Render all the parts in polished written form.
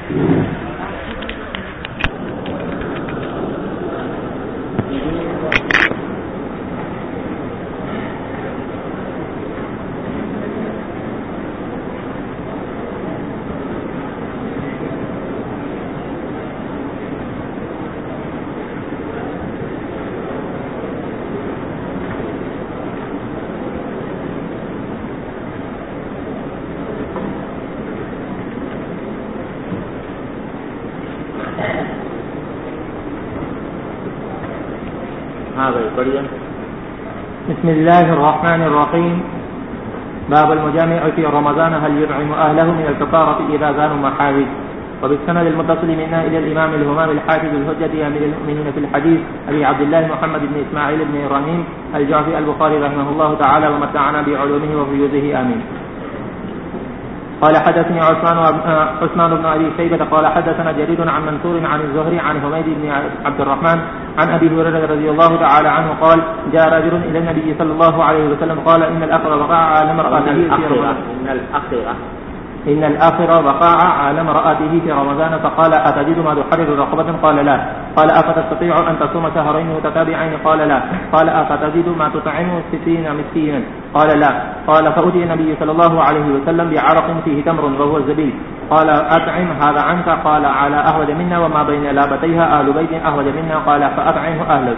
بسم الله الرحمن الرحيم. باب المجامع في رمضان هل يطعم أهله من الكفارة إذا زانوا محاوج. وبالسند المتصل منا إلى الإمام الهمام الحافظ الحجة أمير المؤمنين في الحديث أبي عبد الله محمد بن إسماعيل بن إبراهيم الجعفي البخاري رحمه الله تعالى ومتعنا بعلومه وفيوزه آمين. قال حدثني عثمان بن أبي شيبة قال حدثنا جرير عن منصور عن الزهري عن حميد بن عبد الرحمن عن أبي هريرة رضي الله تعالى عنه قال جاء رجل إلى النبي صلى الله عليه وسلم قال إن الأخر وقع على امرأته في رمضان إن الآخر وقع على امرأته في رمضان فقال أتجد ما تحرر رقبة قال لا. قال أفتستطيع أن تصوم شهرين متتابعين قال لا. قال أفتجد ما تطعم 60 مسكينا قال لا. قال فأتي النبي صلى الله عليه وسلم بعرق فيه تمر وهو الزبيب قال أطعم هذا عنك قال على أهود منا وما بين لابتيها أهل بيت أهود منا قال فأطعمه أهلك.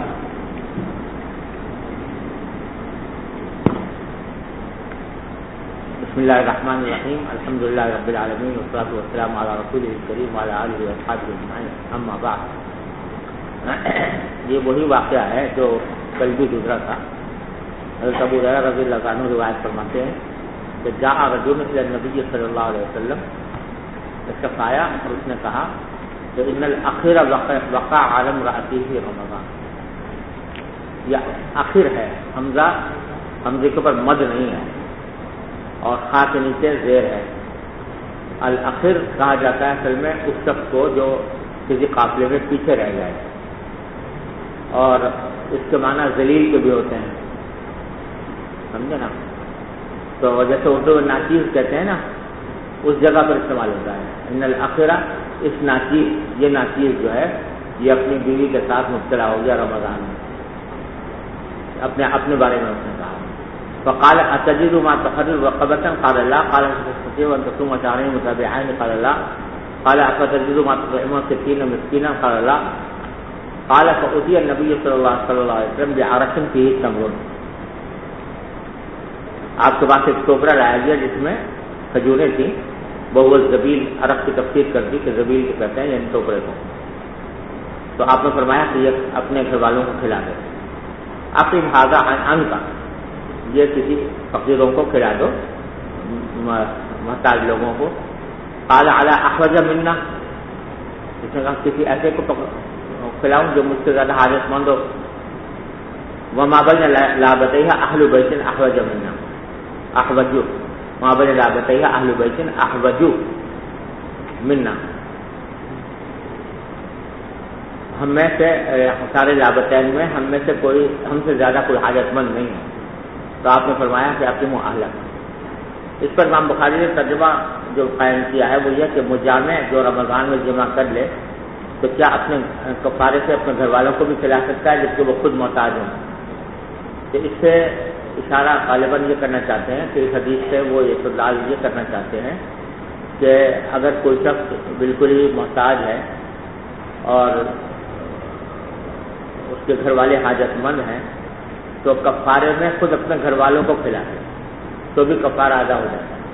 بسم الله الرحمن الرحیم. الحمد للہ رب العالمین والصلاة والسلام علی رسولہ الکریم وعلی آلہ واصحابہ اجمعین. اما بعد. یہ وہی واقعہ ہے جو کل بھی گزرا تھا. حضرت ابو ہریرہ رضی اللہ عنہ روایت فرماتے ہیں کہ جاء رجل الی النبی صلی اللہ علیہ وسلم. اس کا آیا اور اس نے کہا کہ ان الاخر وقع علی امرأتہ فی رمضان. یہ آخر ہے، حمزے کے اوپر مد نہیں ہے اور خا کے نیچے زیر ہے. الاخر کہا جاتا ہے اصل میں اس شخص کو جو کسی قافلے میں پیچھے رہ جائے، اور اس کے معنی ذلیل کے بھی ہوتے ہیں، سمجھے نا. تو جیسے اردو میں ناچیز کہتے ہیں نا، اس جگہ پر استعمال ہوتا ہے. ان الاخرہ، اس ناچیز، یہ ناچیز جو ہے یہ اپنی بیوی کے ساتھ مبتلا ہو گیا رمضان میں. اپنے بارے میں اس نے کہا فقال أتجد ما تحرر رقبة قال لا. قال تستطيع أن تصوم شهرين متتابعين قال لا. قال أفتجد ما تطعم 60 مسكينا قال لا. قال فأتي النبي صلى الله عليه وسلم بعرق فيه تمر. آپ کے پاس ایک ٹوکرا لایا گیا جس میں کھجوریں تھیں. وہ زبیل، عرق کی تفسیر کر دی کہ زبیل کہتے ہیں یعنی ٹوکرے کو. تو آپ نے فرمایا کہ یہ اپنے گھر والوں کو کھلا دے. اقم هذا عنك، یہ کسی فقیروں کو کھلا دو، محتاج لوگوں کو. قال على احوج منا، اس نے کہا کسی ایسے کو کھلاؤں جو مجھ سے زیادہ حاجت مند ہو. وما بين لابتيها اهل بيت احوج منا، احوج ما بين لابتيها اهل بيت احوج منا. ہم میں سے سارے لابتین میں ہم میں سے کوئی ہم سے زیادہ کوئی حاجت مند نہیں ہے. تو آپ نے فرمایا کہ آپ کی اہلک. اس پر امام بخاری نے ترجمہ جو قائم کیا ہے وہ یہ کہ مجامع جو رمضان میں جمع کر لے تو کیا اپنے کفارے سے اپنے گھر والوں کو بھی کھلا سکتا ہے جبکہ وہ خود محتاج ہوں. تو اس سے اشارہ غالباً یہ کرنا چاہتے ہیں کہ اس حدیث سے وہ استدلال یہ کرنا چاہتے ہیں کہ اگر کوئی شخص بالکل ہی محتاج ہے اور اس کے گھر والے حاجت مند ہیں تو کفارے میں خود اپنے گھر والوں کو کھلا دے تو بھی کفارہ ادا ہو جاتا ہے.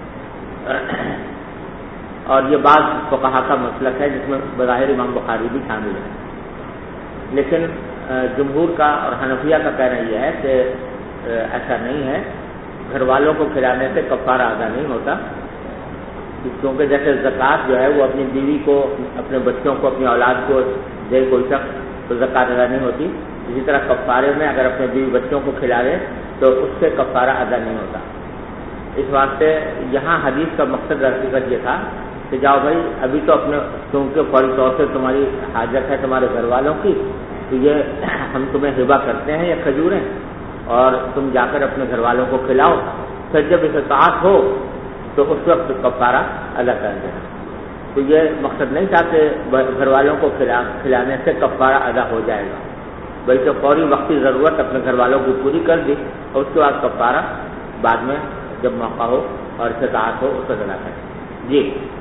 اور یہ بعض فقہا کا مسلک ہے جس میں بظاہر امام بخاری بھی شامل ہے. لیکن جمہور کا اور حنفیہ کا کہنا یہ ہے کہ ایسا نہیں ہے. گھر والوں کو کھلانے سے کفارہ ادا نہیں ہوتا، کیونکہ جیسے زکوٰۃ جو ہے وہ اپنی بیوی کو، اپنے بچوں کو، اپنی اولاد کو دے کوئی شخص تو زکوٰۃ ادا نہیں ہوتی. اسی طرح کفارے میں اگر اپنے بیوی بچوں کو کھلاوے تو اس سے کفارہ ادا نہیں ہوتا. اس واسطے یہاں حدیث کا مقصد حقیقت یہ تھا کہ جاؤ بھائی ابھی تو اپنے، کیونکہ فوری طور سے تمہاری حاجت ہے تمہارے گھر والوں کی، تو یہ ہم تمہیں ہبہ کرتے ہیں یہ کھجوریں، اور تم جا کر اپنے گھر والوں کو کھلاؤ. پھر جب استطاعت ہو تو اس وقت کفارہ ادا کر دینا. تو یہ مقصد نہیں تھا کہ گھر والوں کو کھلانے سے کفارہ ادا ہو جائے گا، بلکہ فوری وقتی ضرورت اپنے گھر والوں کی پوری کر دی اور اس کے بعد کفارہ بعد میں جب موقع ہو اور استطاعت ہو اس کو ادا کریں. جی.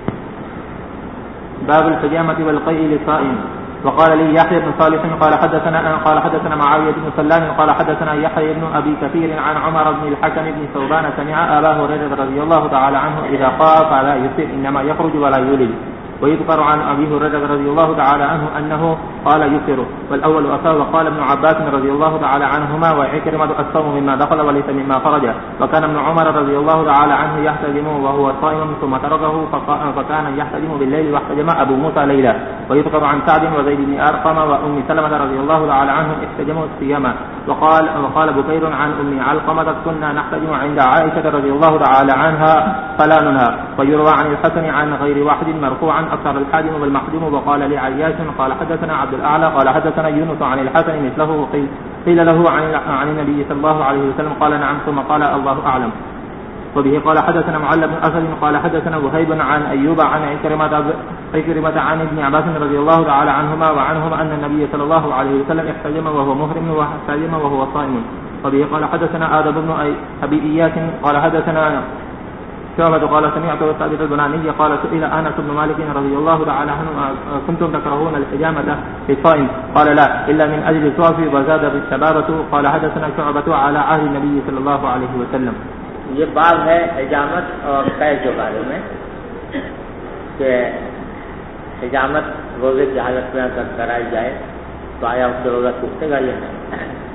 باب الحجامة والقيء للصائم. وقال لي يحيى بن صالح قال حدثنا معاوية بن سلام قال حدثنا يحيى بن أبي كثير عن عمر بن الحكم بن ثوبان سمع أبا هريرة رضي الله تعالى عنه إذا قال فلا يفطر إنما يخرج ولا يولد. ويذكر عن أبي هريرة رضي الله تعالى عنه أنه قال يفطر والأول أصاب. وقال ابن عباس رضي الله تعالى عنهما وعكرمة الصوم مما دخل وليس مما خرج. وكان ابن عمر رضي الله تعالى عنه يحتجم وهو صائم ثم تركه فكان يحتجم بالليل واحتجم أبو موسى ليلا. ويذكر عن سعد وزيد بن أرقم وأم سلمة رضي الله تعالى عنهم احتجموا الصيام. وقال بكير عن أم علقمة كنا نحتجم عند عائشة رضي الله تعالى عنها فلا ننهى. ويروى عن الحسن عن غير واحد مرفوعا أكثر الحاجم والمحجوم. وقال لعياش قال حدثنا عبد الأعلى قال حدثنا يونس عن الحسن مثله قيل له عن النبي صلى الله عليه وسلم قال نعم ثم قال الله أعلم. وبه قال حدثنا معل بن أسد قال حدثنا وهيب عن أيوب عن عكرمة عن ابن عباس رضي الله تعالى عنهما وعنهم أن النبي صلى الله عليه وسلم احتجم وهو محرم واحتجم وهو صائم. وبه قال حدثنا آدم بن أبي إياس قال حدثنا شعبة قال سمعت ثابت البناني قال سئل أنس بن مالك رضي الله تعالى عنه كنتم تكرهون الحجامة في الصائم قال لا إلا من أجل الصوف وزاد بالشبابة. قال حدثنا شعبة على عهد النبي صلى الله عليه وسلم. یہ باب ہے حجامت اور قید کے بارے میں کہ حجامت روزے کی حالت میں اگر کرائی جائے تو آیا اس سے روزہ ٹوٹے گا یا نہیں.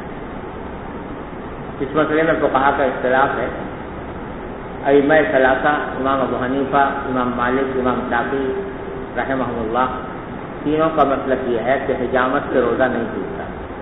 اس مسئلے میں فقہا کا اختلاف ہے. ائمہ ثلاثہ امام ابو حنیفہ امام مالک امام شافعی رحمہ اللہ تینوں کا مسلک یہ ہے کہ حجامت سے روزہ نہیں ٹوٹتا.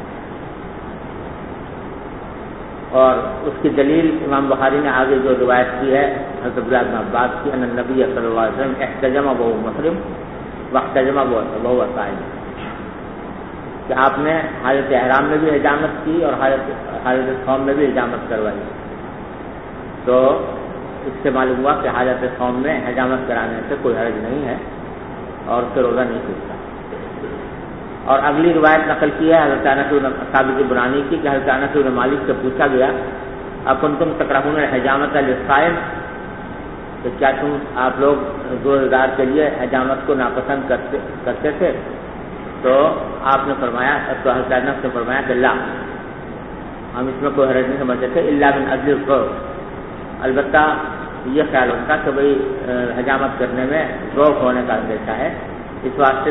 اور اس کی دلیل امام بخاری نے آگے جو روایت کی ہے حضرت عبداللہ بن عباس کی ان النبی صلی اللہ علیہ وسلم احتجم وهو محرم واحتجم وهو صائم کہ آپ نے حالت احرام میں بھی حجامت کی اور حالت صوم میں بھی حجامت کروائی. تو اس سے معلوم ہوا کہ حالت صوم میں حجامت کرانے سے کوئی حرج نہیں ہے اور اس سے روزہ نہیں ٹوٹتا. اور اگلی روایت نقل کی ہے حضرت انس بن ثابت بنانی کی کہ حضرت انس بن مالک سے پوچھا گیا اکنتم تکرہون الحجامۃ للصائم کہ کیا آپ لوگ روزدار کے لیے حجامت کو ناپسند کرتے تھے؟ تو آپ نے فرمایا تو حضرت انس نے فرمایا کہ لا ہم اس میں کوئی حرج نہیں سمجھتے تھے الا من اجل الذوق. البتہ یہ خیال ہوتا کہ بھئی حجامت کرنے میں ذوق ہونے کا اندیشہ ہے اس واسطے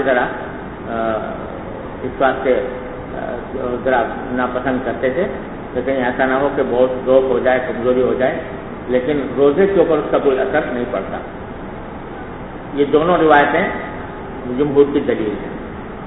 ذرا ناپسند کرتے تھے کہ کہیں ایسا نہ ہو کہ بہت ذوق ہو جائے کمزوری ہو جائے لیکن روزے کے اوپر اس کا کوئی اثر نہیں پڑتا. یہ دونوں روایتیں جمہور کی دلیل ہیں.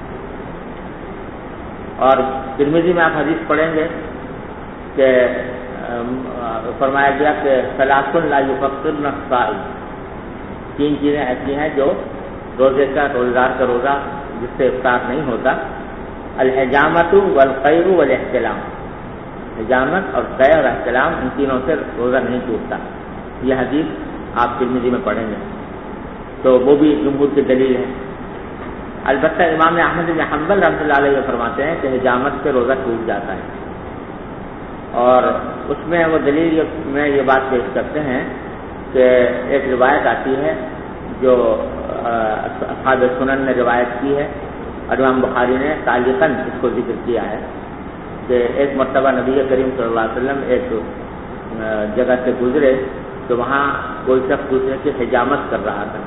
اور ترمذی میں آپ حدیث پڑھیں گے کہ فرمایا گیا کہ ثلاث لا یفطرن الصائم تین چیزیں ایسی ہیں جو روزدار کا روزہ جس سے افطار نہیں ہوتا. الحجامت والقیء والاحتلام حجامت اور قیء اور احتلام ان تینوں سے روزہ نہیں ٹوٹتا. یہ حدیث آپ ترمذی میں پڑھیں گے تو وہ بھی جمہور کی دلیل ہے. البتہ امام احمد بن حنبل رحمۃ اللہ علیہ فرماتے ہیں کہ حجامت سے روزہ ٹوٹ جاتا ہے اور اس میں وہ دلیل میں یہ بات پیش کرتے ہیں کہ ایک روایت آتی ہے جو اصحاب سنن نے روایت کی ہے اور امام بخاری نے تعلیقاً اس کو ذکر کیا ہے کہ ایک مرتبہ نبی کریم صلی اللہ علیہ وسلم ایک جگہ سے گزرے تو وہاں کوئی شخص دوسرے کی حجامت کر رہا تھا.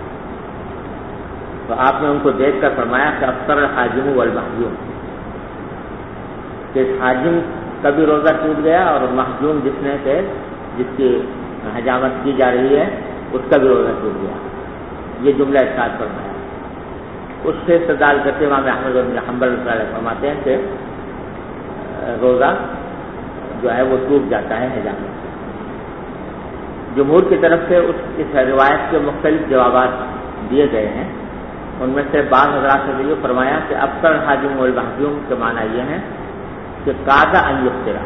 تو آپ نے ان کو دیکھ کر فرمایا کہ افطر الحاجم والمحجوم کہ حاجم کا بھی روزہ ٹوٹ گیا اور محجوم جس کی حجامت کی جا رہی ہے اس کا بھی روزہ ٹوٹ گیا. یہ جملہ ارشاد فرمایا. اس سے استدلال کرتے امام احمد بن حنبل فرماتے ہیں کہ روزہ جو ہے وہ ٹوٹ جاتا ہے حجامت سے. جمہور کی طرف سے اس روایت کے مختلف جوابات دیے گئے ہیں. ان میں سے بعض حضرات نے یہ فرمایا کہ افطر الحاجم والمحجوم کے معنی یہ ہیں کہ قاعدہ ان یفطر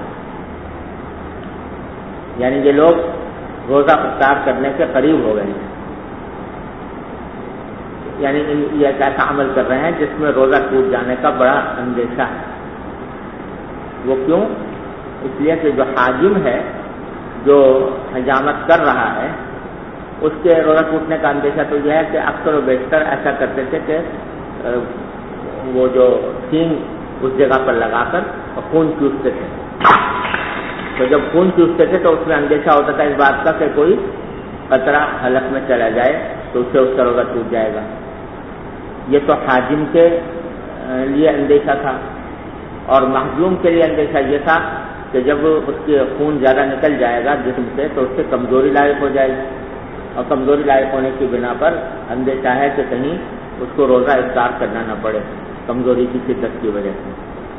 یعنی یہ لوگ روزہ افطار کرنے کے قریب ہو گئے ہیں. یعنی یہ ایک ایسا عمل کر رہے ہیں جس میں روزہ ٹوٹ جانے کا بڑا اندیشہ ہے. وہ کیوں؟ اس لیے کہ جو حاجم ہے جو حجامت کر رہا ہے اس کے روزہ ٹوٹنے کا اندیشہ تو یہ ہے کہ اکثر و بیشتر ایسا کرتے تھے کہ وہ جو سینگ اس جگہ پر لگا کر خون چوستے تھے. تو جب خون چوستے تھے تو اس میں اندیشہ ہوتا تھا اس بات کا کہ کوئی قطرہ حلق میں چلا جائے تو اس سے اس کا روزہ ٹوٹ جائے گا. یہ تو حاجم کے لیے اندیشہ تھا. اور محجوم کے لیے اندیشہ یہ تھا کہ جب اس کے خون زیادہ نکل جائے گا جسم سے تو اس سے کمزوری لاحق ہو جائے گی, اور کمزوری لاحق ہونے کی بنا پر اندیشہ ہے کہ کہیں اس کو روزہ افطار کرنا نہ پڑے کمزوری کی شدت کی وجہ سے.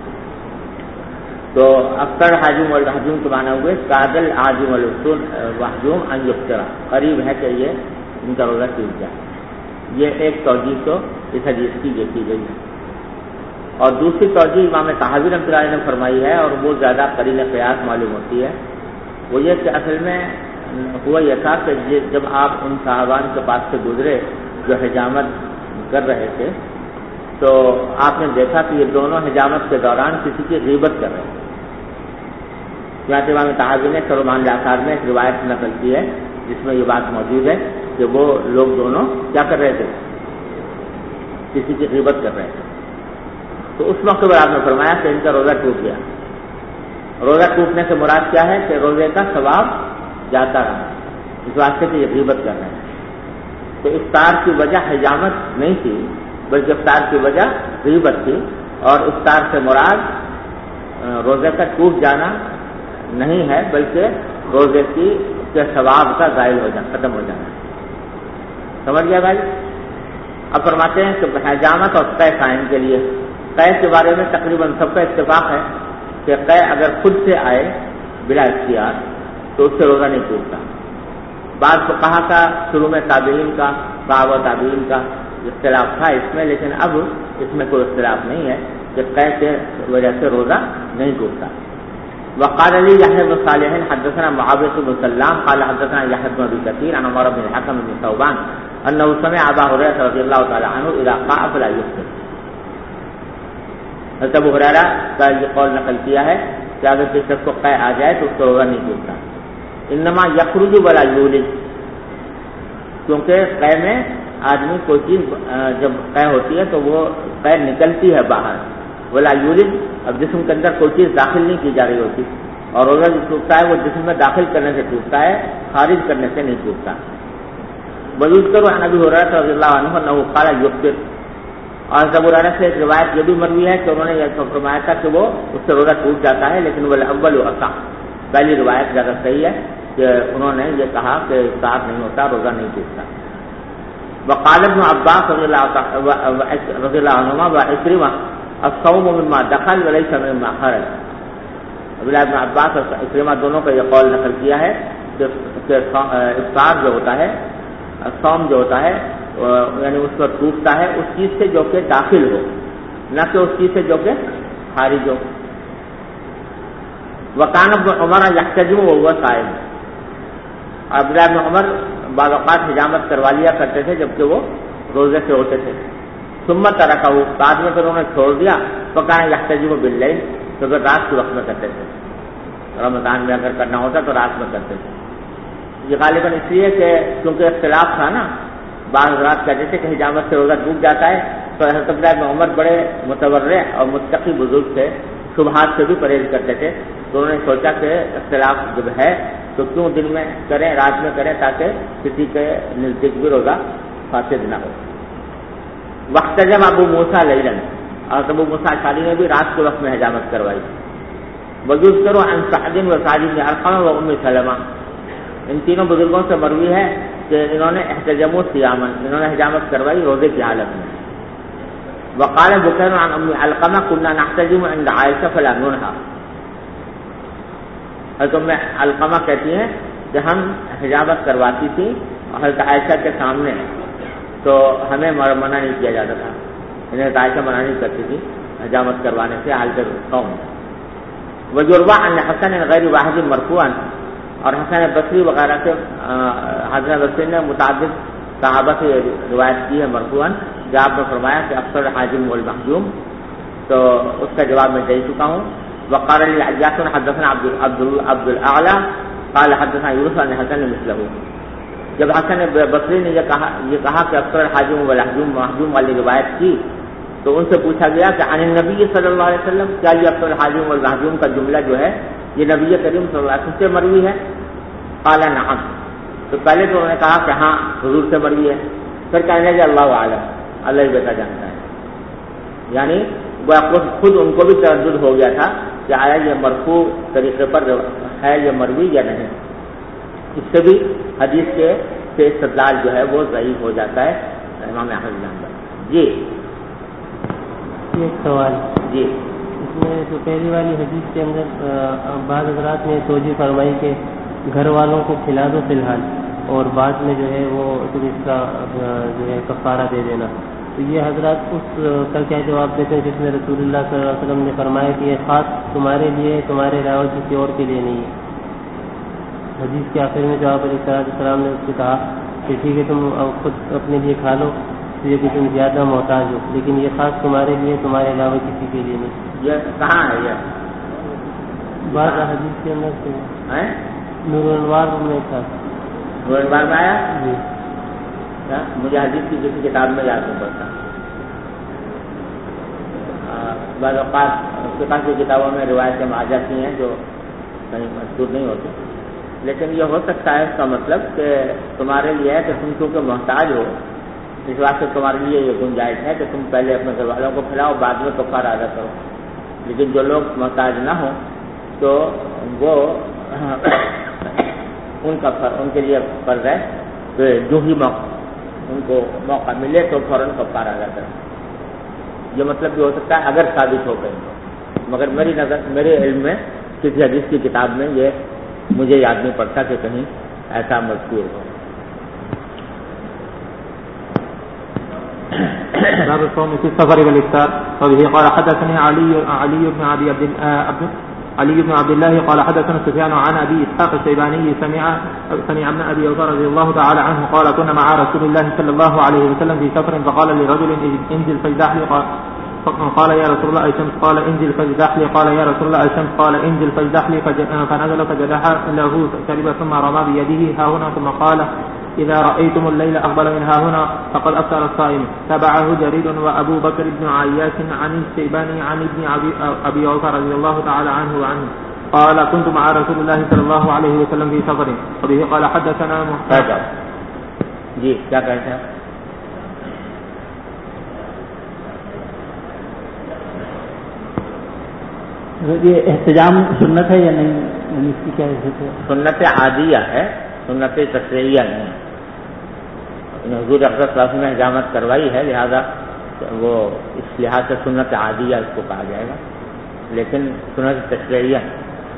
تو اکثر حاجم والمحجوم کے معنی ہوئے قادل حاجم والمحجوم ان یفطر, قریب ہے کہ یہ ان کا روزہ ٹوٹ جائے. یہ ایک توجیہ تو اس حدیث کی یہ کی گئی ہے. اور دوسری توجیہ امام طحاوی رحمۃ اللہ علیہ نے فرمائی ہے اور وہ زیادہ قرین قیاس معلوم ہوتی ہے. وہ یہ کہ اصل میں ہوا یہ تھا کہ جب آپ ان صحابان کے پاس سے گزرے جو حجامت کر رہے تھے تو آپ نے دیکھا کہ یہ دونوں حجامت کے دوران کسی کی غیبت کر رہے تھے. یہاں سے امام طحاوی نے سرمان الاثار میں ایک روایت نقل کی ہے جس میں یہ بات موجود ہے کہ وہ لوگ دونوں کیا کر رہے تھے, کسی کی غیبت کر رہے تھے. تو اس موقع پر آپ نے فرمایا کہ ان کا روزہ ٹوٹ گیا. روزہ ٹوٹنے سے مراد کیا ہے کہ روزے کا ثواب جاتا رہا, اس واسطے کہ یہ غیبت کر رہے ہیں. تو افطار کی وجہ حجامت نہیں تھی بلکہ افطار کی وجہ غیبت تھی, اور افطار سے مراد روزے کا ٹوٹ جانا نہیں ہے بلکہ روزے کے ثواب کا زائل ہو جانا, ختم ہو جانا. سمجھ گیا بھائی؟ اب فرماتے ہیں کہ حجامت اور قے قائم کے لیے, قے کے بارے میں تقریباً سب کا اتفاق ہے کہ قے اگر خود سے آئے بلا اختیار تو اس سے روزہ نہیں ٹوٹتا. بعض فقہا کا شروع میں تابعین کا صحابہ تابعین کا اختلاف تھا اس میں, لیکن اب اس میں کوئی اختلاف نہیں ہے کہ قے کی وجہ سے روزہ نہیں ٹوٹتا. وقال لي يحيى بن صالح حدثنا معاوية بن سلام قال حدثنا يحيى بن ابي كثير عن عمر بن الحكم بن ثوبان انه سمع ابا هريره رضي الله تعالى عنه اذا قاء فلا يفطر. حضرت ابو ہریرہ کا یہ قول نقل کیا ہے کہ اگر کسی شخص کو قے آ جائے تو اس کو روزہ نہیں ٹوٹتا. انما یخرج ولا یولج, کیونکہ قے میں آدمی کوئی چیز جب قے ہوتی ہے تو وہ قے نکلتی ہے باہر, ولا یولج اب جسم کے اندر کوئی چیز داخل نہیں کی جا رہی ہوتی, اور روزہ جو ٹوٹتا ہے وہ جسم میں داخل کرنے سے ٹوٹتا ہے, خارج کرنے سے نہیں ٹوٹتا. ویذکر عن ابی ہریرہ رضی اللہ عنہ انه قال یفطر, اور ابو ہریرہ سے ایک روایت یہ بھی مروی ہے کہ انہوں نے یہ فرمایا تھا کہ وہ اس سے روزہ ٹوٹ جاتا ہے, لیکن والاول اصح, پہلی روایت زیادہ صحیح ہے کہ انہوں نے یہ کہا کہ افطار نہیں ہوتا, روزہ نہیں ٹوٹتا. وقال ابن عباس رضی اللہ عنہما وعکرمہ الصوم مما دخل وليس مما خرج. عبداللہ ابن عباس اور عکرمہ دونوں کا یہ قول نقل کیا ہے کہ افطار جو ہوتا ہے, صوم جو ہوتا ہے یعنی اس پر ٹوٹتا ہے اس چیز سے جو کہ داخل ہو, نہ کہ اس چیز سے جو کہ خارج ہو. وکان ابن عمر یحتجم وهو صائم, عبداللہ ابن عمر بعض اوقات حجامت کروا لیا کرتے تھے جبکہ وہ روزے سے ہوتے تھے. ثم ترکہ, بعد میں پھر انہوں نے چھوڑ دیا. فکان یحتجم باللیل, تو پھر رات کے وقت میں کرتے تھے, رمضان میں اگر کرنا ہوتا تو رات میں کرتے تھے. یہ غالباً اس لیے کہ کیونکہ اختلاف تھا نا, بعض رات کہتے تھے کہ حجامت سے روزہ ٹوٹ جاتا ہے, تو حضرت عبداللہ بن عمر بڑے متورع اور متقی بزرگ تھے, شبہات سے بھی پرہیز کرتے تھے. تو انہوں نے سوچا کہ اختلاف جب ہے تو کیوں دن میں کریں, رات میں کریں, تاکہ کسی کے نزدیک بھی روزہ فاسد نہ ہو. وقت جب ابو موسیٰ لیلاً, اور ابو موسیٰ اشعری نے بھی رات کے وقت میں حجامت کروائی. وذکر عن سعد و سعد بن ارقم و ام سلمہ, ان تینوں بزرگوں سے مروی ہے کہ انہوں نے احتجموا صیاما, انہوں نے حجامت کروائی روزے کی حالت میں. وقال بکیر عن ام علقمہ كنا نحتجم عند عائشہ فلا ننهى. حضرت ام علقمہ کہتی ہیں کہ ہم حجامت کرواتی تھی حضرت عائشہ کے سامنے, تو ہمیں منع نہیں کیا جاتا تھا, انہیں عائشہ منع نہیں کرتی تھی حجامت کروانے سے حالت قوم. وجروا عن حسن غیر واحد مرفوعا, اور حسن بصری وغیرہ سے حضرت بصری نے متعدد صحابہ سے روایت کی ہے مرفوعاً، جو آپ نے فرمایا کہ افسر حاجم والمحجوم، تو اس کا جواب میں دے چکا ہوں۔ وقال للعجاز حدثنا عبد الاعلى قال حدثنا یونس عن حسن مثله، جب حسن بصری نے یہ کہا کہ افسر حاجم والمحجوم والی روایت کی، تو ان سے پوچھا گیا کہ عن النبی صلی اللہ علیہ وسلم، کیا یہ افسر حاجم والمحجوم کا جملہ جو ہے یہ نبی کریم صلی اللہ علیہ وسلم سے مروی ہے؟ قال نعم، تو پہلے تو انہوں نے کہا کہ ہاں حضور سے مروی ہے، پھر کہنے لگے اللہ عالم، اللہ ہی بہتر جانتا ہے، یعنی وہ خود ان کو بھی تردد ہو گیا تھا کہ آیا یہ مرفوع طریقے پر ہے یہ مروی یا نہیں۔ اس سے بھی حدیث کے استدلال جو ہے وہ ضعیف ہو جاتا ہے امام احمد بن حنبل۔ جی ایک سوال، جی اس میں تو پہلی والی حدیث کے اندر بعض حضرات نے توجہ فرمائی کہ گھر والوں کو کھلا دو فی الحال، اور بعد میں جو ہے وہ تم اس کا جو ہے کفارہ دے دینا، تو یہ حضرات اس کا کیا جواب دیتے ہیں جس میں رسول اللہ صلی اللہ علیہ وسلم نے فرمایا کہ یہ خاص تمہارے لیے، تمہارے علاوہ کسی اور کے لیے نہیں ہے؟ حدیث کے آخر میں جو آپ علیہ السلام نے اس سے کہا کہ ٹھیک ہے تم خود اپنے لیے کھا لو یہ کہ تم زیادہ محتاج ہو، لیکن یہ خاص تمہارے لیے، تمہارے علاوہ کسی کے لیے نہیں۔ یہ کہاں ہے؟ یہ بعض حدیث کے اندر سے نور الانوار میں تھا۔ نور الانوار میں آیا؟ جی مجھے حدیث کی کسی کتاب میں یاد نہیں پڑتا، بعض اوقات فقہ کی کتابوں میں روایتیں آ جاتی ہیں جو کہیں مشہور نہیں ہوتی، لیکن یہ ہو سکتا ہے اس کا مطلب کہ تمہارے لیے ہے کہ تم کیونکہ محتاج ہو، اس واسطے تمہارے لیے یہ گنجائش ہے کہ تم پہلے اپنے گھر والوں کو کھلاؤ، بعد میں کفارہ ادا کرو، لیکن جو لوگ محتاج نہ ہوں تو وہ ان کے لیے فرض ہے کہ جو ہی ان کو موقع ملے تو فوراً کفارہ ادا کریں۔ یہ مطلب بھی ہو سکتا ہے اگر ثابت ہو گئے، مگر میرے علم میں کسی حدیث کی کتاب میں یہ مجھے یاد نہیں پڑتا کہ کہیں ایسا مذکور ہو۔ باب الصوم في السفر والإفطار، وبه قال حدثني علي بن عبد الله قال حدثنا سفيان عن أبي إسحاق الشيباني سمع ابن أبي أوفى رضي الله تعالى عنه قال كنا مع رسول الله صلى الله عليه وسلم في سفر فقال لرجل انزل فاجدح لي، قال يا رسول الله الشمس، قال انزل فاجدح لي، قال يا رسول الله الشمس، قال انزل فاجدح لي، فنزل فجدح له شرب ثم رمى بيده ها هنا ثم قال إذا رأيتم الليل أقبل من ها هنا فقد أفطر الصائم. تبعه جرير وأبو بكر بن عياش عن الشيباني عن ابن أبي أوفى رضي الله تعالى عنه وعنه قال كنت مع رسول الله صلى الله عليه وسلم في سفر، وبه قال حدثنا محمد. جی کیا کہتے ہیں؟ یہ احتجام سنت ہے یا نہیں؟ اس کی کیا حیثیت ہے؟ سنت عادیہ ہے، سنت تشریعیہ نہیں۔ حضور اقدس صلی اللہ علیہ وسلم نے حجامت کروائی ہے، لہذا وہ اس لحاظ سے سنت عادیہ اس کو کہا جائے گا، لیکن سنت تشریعیہ نہیں۔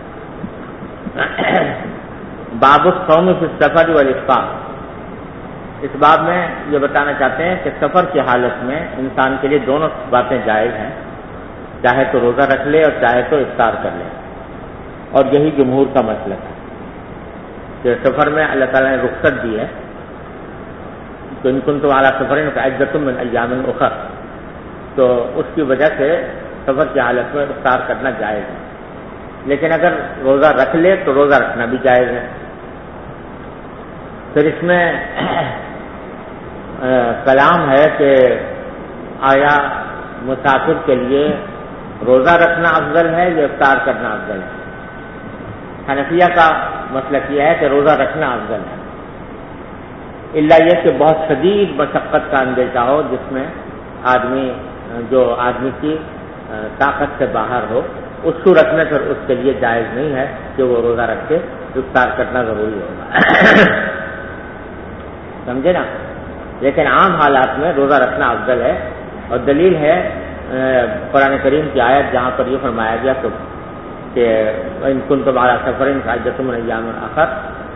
باب الصوم فی السفر والافطار، اس باب میں یہ بتانا چاہتے ہیں کہ سفر کی حالت میں انسان کے لیے دونوں باتیں جائز ہیں، چاہے تو روزہ رکھ لے اور چاہے تو افطار کر لے، اور یہی جمہور کا مسلک ہے کہ سفر میں اللہ تعالیٰ نے رخصت دی ہے تو ان کنتم علی سفر فعدۃ من ایام اخر، تو اس کی وجہ سے سفر کی حالت میں افطار کرنا جائز ہے، لیکن اگر روزہ رکھ لے تو روزہ رکھنا بھی جائز ہے۔ پھر اس میں کلام ہے کہ آیا مسافر کے لیے روزہ رکھنا افضل ہے یا افطار کرنا افضل ہے؟ حنفیہ کا مسلک یہ ہے کہ روزہ رکھنا افضل ہے، الا یہ کہ بہت شدید مشقت کا اندیشہ ہو جس میں آدمی کی طاقت سے باہر ہو، اس صورت میں پھر اس کے لیے جائز نہیں ہے کہ وہ روزہ رکھ کے افطار کرنا ضروری ہوگا، سمجھے نا؟ لیکن عام حالات میں روزہ رکھنا افضل ہے، اور دلیل ہے قرآن کریم کی آیت جہاں پر یہ فرمایا گیا کہ ان کنتم علی سفر فعدۃ من ایام اخر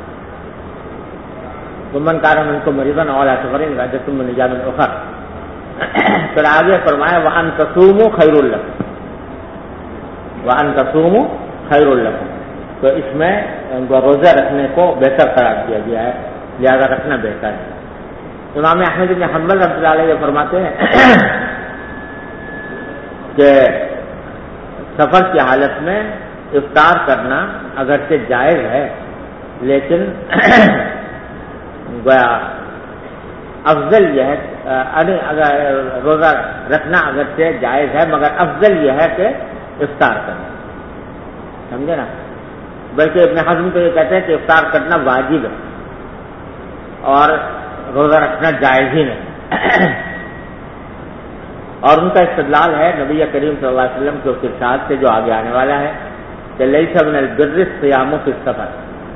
ومن کان منکم مریضا او علی سفر فعدۃ من ایام اخر، پھر آگے فرمایا وان تصوموا خیر لکم، وان تصوموا خیر لکم، تو اس میں روزہ رکھنے کو بہتر قرار دیا گیا ہے، لہذا رکھنا بہتر ہے۔ امام احمد بن حنبل رحمۃ اللہ علیہ فرماتے ہیں کہ سفر کی حالت میں افطار کرنا اگرچہ جائز ہے لیکن گویا افضل یہ ہے، اگر روزہ رکھنا اگرچہ جائز ہے مگر افضل یہ ہے کہ افطار کرنا، سمجھے نا؟ بلکہ ابن حزم تو یہ کہتے ہیں کہ افطار کرنا واجب ہے اور روزہ رکھنا جائز ہی نہیں۔ اور ان کا استدلال ہے نبی کریم صلی اللہ علیہ وسلم کے اس ارشاد سے جو آگے آنے والا ہے کہ لیس من البر الصیام فی السفر،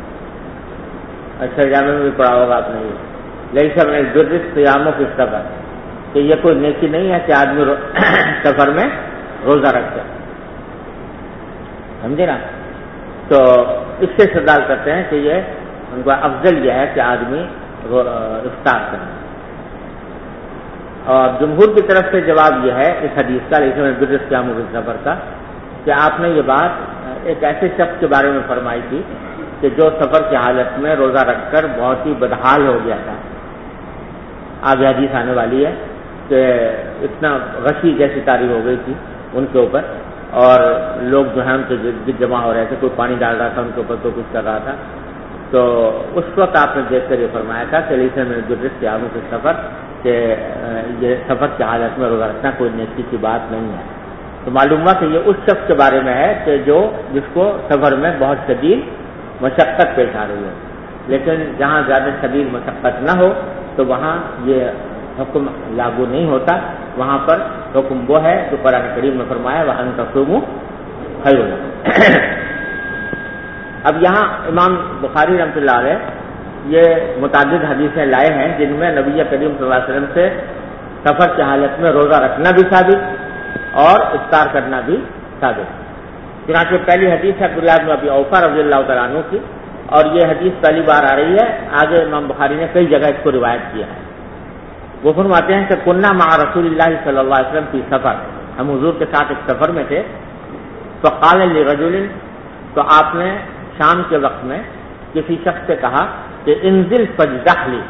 اچھا جامع میں بھی پڑھا ہوگا آپ نے، یہ لیس من البر الصیام فی السفر، کہ یہ کوئی نیکی نہیں ہے کہ آدمی سفر میں روزہ رکھتا، سمجھے نا؟ تو اس سے استدلال کرتے ہیں کہ یہ ان کا افضل یہ ہے کہ آدمی افطار کرے۔ اور جمہور کی طرف سے جواب یہ ہے اس حدیث کا، لیکن البر الصیام فی السفر کا، کہ آپ نے یہ بات ایک ایسے شخص کے بارے میں فرمائی تھی کہ جو سفر کی حالت میں روزہ رکھ کر بہت ہی بدحال ہو گیا تھا۔ آگے حدیث آنے والی ہے کہ اتنا غشی جیسی طاری ہو گئی تھی ان کے اوپر، اور لوگ جو ہیں ان کے گرد جمع ہو رہے تھے، کوئی پانی ڈال رہا تھا ان کے اوپر، کوئی کچھ کر رہا تھا۔ تو اس وقت آپ نے دیکھ کر یہ فرمایا تھا کہ لیس من البر الصیام فی السفر، کہ یہ سفر کی حالت میں روزہ رکھنا کوئی نیکی کی بات نہیں ہے۔ تو معلوم ہوا کہ یہ اس شخص کے بارے میں ہے کہ جس کو سفر میں بہت شدید مشقت پیش آ رہی ہے، لیکن جہاں زیادہ شدید مشقت نہ ہو تو وہاں یہ حکم لاگو نہیں ہوتا، وہاں پر حکم وہ ہے جو قرآن کریم میں فرمایا وَأَن تَصُومُوا خَيْرٌ لَكُمْ۔ اب یہاں امام بخاری رحمۃ اللہ علیہ یہ متعدد حدیثیں لائے ہیں جن میں نبی کریم صلی اللہ علیہ وسلم سے سفر کی حالت میں روزہ رکھنا بھی ثابت اور افطار کرنا بھی ثابت۔ چنانچہ پہلی حدیث ہے عبداللہ بن ابی اوفا رضی اللہ تعالیٰ عنہ کی، اور یہ حدیث پہلی بار آ رہی ہے، آگے امام بخاری نے کئی جگہ اس کو روایت کیا ہے۔ وہ فرماتے ہیں کہ کننا مع رسول اللہ صلی اللہ علیہ وسلم فی سفر، ہم حضور کے ساتھ ایک سفر میں تھے، فقال لرجل، تو آپ نے شام کے وقت میں کسی شخص سے کہا کہ انزل فاجدح لی،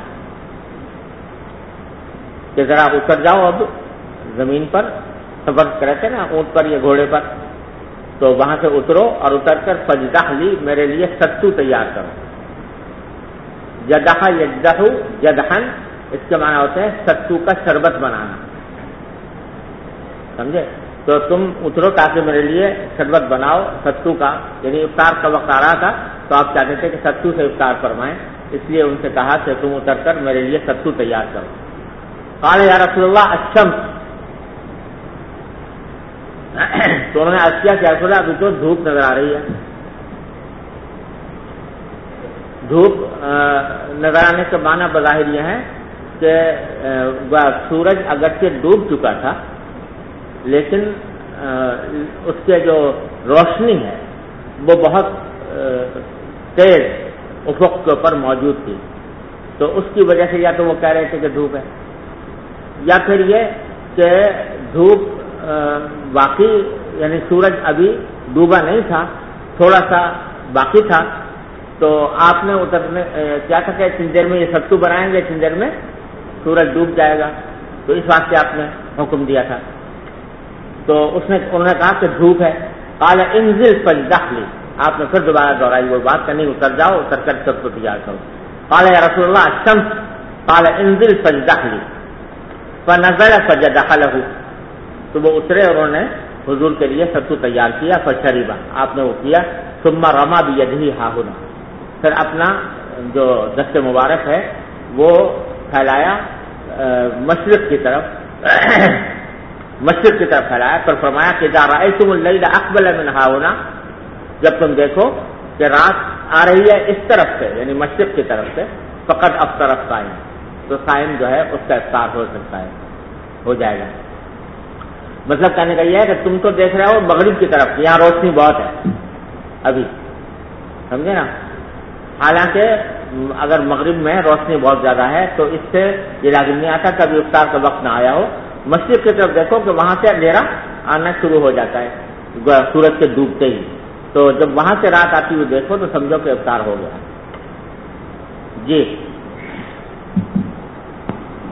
کہ ذرا اتر جاؤ اب زمین پر، سفر کرتے نا اونٹ پر یا گھوڑے پر، تو وہاں سے اترو اور اتر کر فاجدح لی، میرے لیے ستو تیار کرو۔ جدح یجدح جدحن، اس کے معنی ہوتے ہیں ستو کا شربت بنانا، سمجھے؟ تو تم اترو تاکہ میرے لیے شربت بناؤ ستو کا، یعنی افطار کا وقت آ رہا تھا تو آپ چاہتے تھے کہ ستو سے افطار فرمائیں، اس لیے ان سے کہا کہ تم اتر کر میرے لیے ستو تیار کرو۔ قال یا رسول اللہ الشمس، تو انہوں نے عرض کیا کہ رسول اللہ ابھی تو دھوپ نظر آ رہی ہے۔ دھوپ نظر آنے کے معنی بظاہر یہ ہے کہ سورج اگرچہ ڈوب چکا تھا لیکن اس کے جو روشنی ہے وہ بہت تیز افق کے اوپر موجود تھی، تو اس کی وجہ سے یا تو وہ کہہ رہے تھے کہ دھوپ ہے، یا پھر یہ کہ دھوپ باقی یعنی سورج ابھی ڈوبا نہیں تھا، تھوڑا سا باقی تھا، تو آپ نے اترنے کیا تھا کہ اتنی دیر میں یہ ستو بنائیں گے، اتنی دیر میں سورج ڈوب جائے گا، تو اس بات سے آپ نے حکم دیا تھا۔ تو انہوں نے کہا کہ دھوپ ہے۔ قال انزل فاجدح لی، آپ نے پھر دوبارہ دہرائی وہ بات کہ نہیں اتر جاؤ، اتر کر سب کو تیار کرو۔ قال یا رسول اللہ الشمس، قال انزل فاجدح لی، فنزل فجدح له، تو وہ اترے اور انہوں نے حضور کے لیے ستو تیار کیا، فشربا، آپ نے وہ کیا، ثم رمى بيده هاهنا، پھر اپنا جو دست مبارک ہے وہ پھیلایا مشرق کی طرف پھیلایا، پھر فرمایا کہ اذا رأيتم الليل اقبل من هاهنا، جب تم دیکھو کہ رات آ رہی ہے اس طرف سے یعنی مشرق کی طرف سے، فقد افطر الصائم، تو صائم جو ہے اس کا افطار ہو سکتا ہے، ہو جائے گا۔ مطلب کہنے کا یہ ہے کہ تم تو دیکھ رہے ہو مغرب کی طرف، یہاں روشنی بہت ہے ابھی، سمجھے نا؟ حالانکہ اگر مغرب میں روشنی بہت زیادہ ہے تو اس سے یہ لازم نہیں آتا کبھی افطار کا وقت نہ آیا ہو۔ مشرق کی طرف دیکھو کہ وہاں سے اندھیرا آنا شروع ہو جاتا ہے سورج کے ڈوبتے ہی، تو جب وہاں سے رات آتی ہوئی دیکھو تو سمجھو کہ افطار ہو گیا۔ جی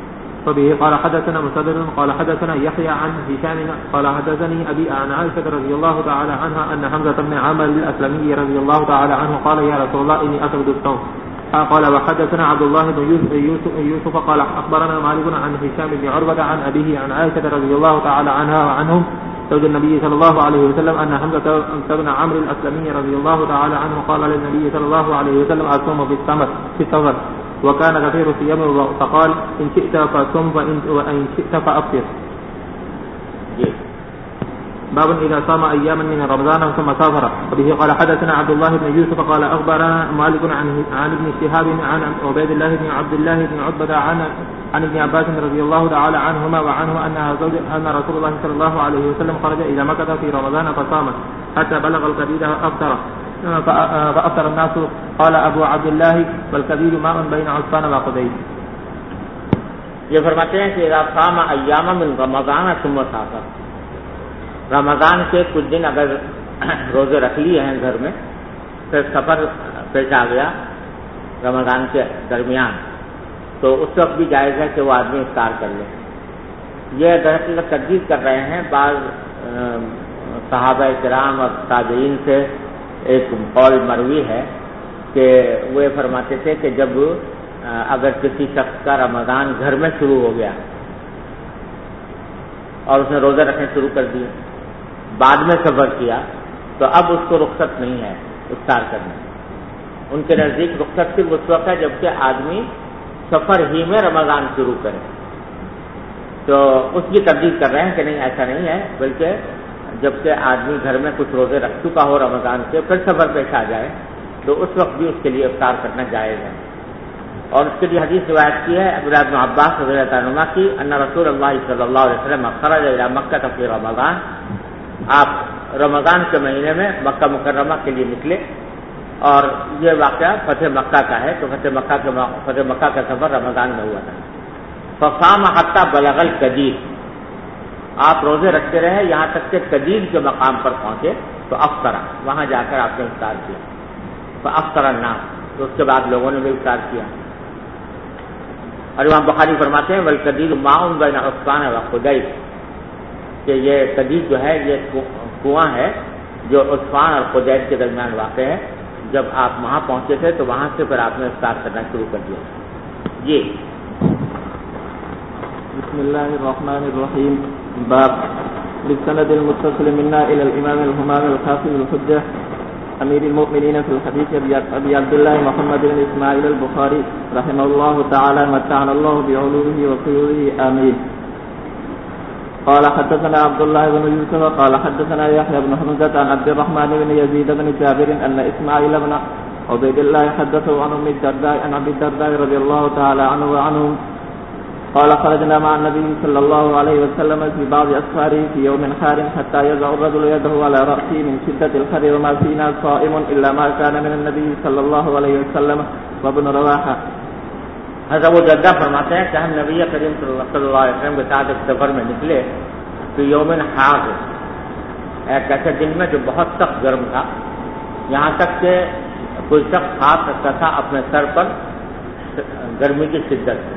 وبه قال حدثنا مسدد قال حدثنا يحيى عن هشام قال حدثني أبي عن عائشة رضي الله تعالى عنها أن حمزة بن عامر الأسلمي رضي الله تعالى عنه قال يا رسول الله إني أسود الصوم. قال وحدثنا عبد الله بن يوسف قال أخبرنا مالك عن هشام بن عروة عن أبيه عن عائشة رضي الله تعالى عنها وعنهم زوج النبي صلى الله عليه وسلم أن حمزة بن عمرو الأسلمي رضي الله تعالى عنه قال للنبي صلى الله عليه وسلم أصوم في السفر وكان كثير الصيام فقال إن شئت فصم وإن شئت فأفطر. باب إذا صام أياما من رمضان ثم سافر. وبه قال حدثنا عبد الله بن يوسف قال أخبرنا مالك عن ابن شهاب عن عبيد الله بن عبد الله بن عتبة عن ابن عباس رضي الله تعالى عنهما وعنه أن رسول الله صلى الله عليه وسلم خرج إلى مكة في رمضان فصام حتى بلغ الكبير فأفطر الناس. قال أبو عبد الله والكبير ماء بين عصفان وقديد. یہ فرماتے ہیں کہ اذا صام ایام من رمضان ثم سافر، رمضان کے کچھ دن اگر روزے رکھ لیے ہیں گھر میں، پھر سفر پیش آ گیا رمضان کے درمیان، تو اس وقت بھی جائز ہے کہ وہ آدمی افطار کر لے. یہ دراصل تجدید کر رہے ہیں بعض صحابہ کرام اور تابعین سے ایک قول مروی ہے کہ وہ فرماتے تھے کہ جب اگر کسی شخص کا رمضان گھر میں شروع ہو گیا اور اس نے روزے رکھنے شروع کر دیے، بعد میں سفر کیا، تو اب اس کو رخصت نہیں ہے افطار کرنے. ان کے نزدیک رخصت صرف اس وقت ہے جبکہ آدمی سفر ہی میں رمضان شروع کرے. تو اس کی تردید کر رہے ہیں کہ نہیں، ایسا نہیں ہے، بلکہ جبکہ آدمی گھر میں کچھ روزے رکھ چکا ہو رمضان کے، پھر سفر پیش آ جائے تو اس وقت بھی اس کے لیے افطار کرنا جائز ہے. اور اس کے لیے حدیث روایت کی ہے عبداللہ بن عباس رضی اللہ عنہما کی ان رسول اللہ صلی اللہ علیہ وسلم خرج الى مکہ فی رمضان، آپ رمضان کے مہینے میں مکہ مکرمہ کے لیے نکلے، اور یہ واقعہ فتح مکہ کا ہے. تو فتح مکہ کا سفر رمضان میں ہوا تھا. فصام حتی بلغ القدید، آپ روزے رکھتے رہے یہاں تک کہ قدید کے مقام پر پہنچے تو افطر، وہاں جا کر آپ نے افطار کیا. فافطر الناس، تو اس کے بعد لوگوں نے بھی افطار کیا. اور امام بخاری فرماتے ہیں والقدید ماء بین عصفان وقدید، کہ یہ قدید جو ہے یہ کنواں ہے جو عصفان اور قدید کے درمیان واقع ہے. جب آپ وہاں پہنچے تھے تو وہاں سے پھر آپ نے افطار کرنا شروع کر دیا. جی بسم الله الرحمن الرحيم. باب بالسند المتصل منا إلى الإمام الهمام الحافظ الحجة أمير المؤمنين في الحديث أبي عبد الله محمد بن إسماعيل البخاري رحمه الله تعالى متعنا الله بعلومه وفيوضه آمين. قال حدثنا عبد الله بن يوسف قال حدثنا يحيى بن حمزة عن عبد الرحمن بن يزيد بن جابر أن إسماعيل بن عبيد الله حدثه عن أم الدرداء عن أبي الدرداء رضي الله تعالى عنه وعنهم قال خرجنا مع النبي صلى الله عليه وسلم في بعض أسفاره في يوم حار حتى يضع الرجل يده على رأسه من شدة الحر وما فينا صائم إلا ما كان من النبي صلى الله عليه وسلم وابن رواحة. حضرت ابو درداء فرماتے ہیں کہ ہم نبی کریم صلی اللہ علیہ وسلم کے ساتھ ایک سفر میں نکلے تو یوم حار، ایک ایسے دن میں جو بہت سخت گرم تھا، یہاں تک کہ کوئی شخص ہاتھ رکھتا تھا اپنے سر پر گرمی کی شدت سے.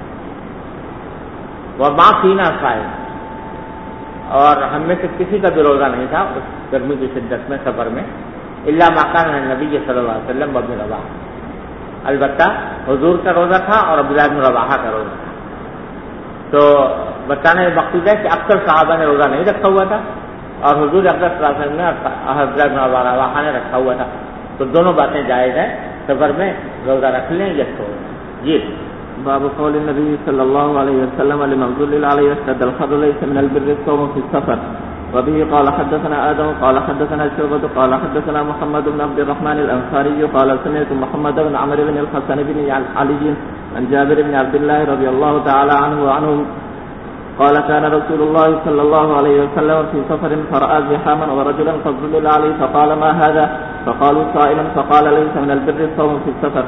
وما فینا صائم، اور ہم میں سے کسی کا بھی روزہ نہیں تھا اس گرمی کی شدت میں سفر میں، الا ما کان نبی صلی اللہ علیہ وسلم وابن رواحہ، البتہ حضور کا روزہ تھا اور عبداللہ بن رواحہ کا روزہ تھا. تو بتانا یہ مقصود ہے کہ اکثر صحابہ نے روزہ نہیں رکھا ہوا تھا اور حضور اکثر صلی اللہ علیہ وسلم نے عبداللہ بن رواحہ نے رکھا ہوا تھا. تو دونوں باتیں جائز ہیں، سفر میں روزہ رکھ لیں یا چھوڑ لیں. جی باب قول النبي صلى الله عليه وسلم لمن ظلل عليه اشتد الحر ليس من البر الصوم في السفر. وبه قال حدثنا آدم قال حدثنا شعبة قال حدثنا محمد بن عبد الرحمن الأنصاري قال سمعت محمد بن عمرو بن الحسن بن علي عن جابر بن عبد الله رضي الله تعالى عنه وعنهم قال كان رسول الله صلى الله عليه وسلم في سفر فرأى زحاما ورجلا قد ظلل عليه فقال ما هذا؟ فقالوا صائم فقال ليس من البر الصوم في السفر.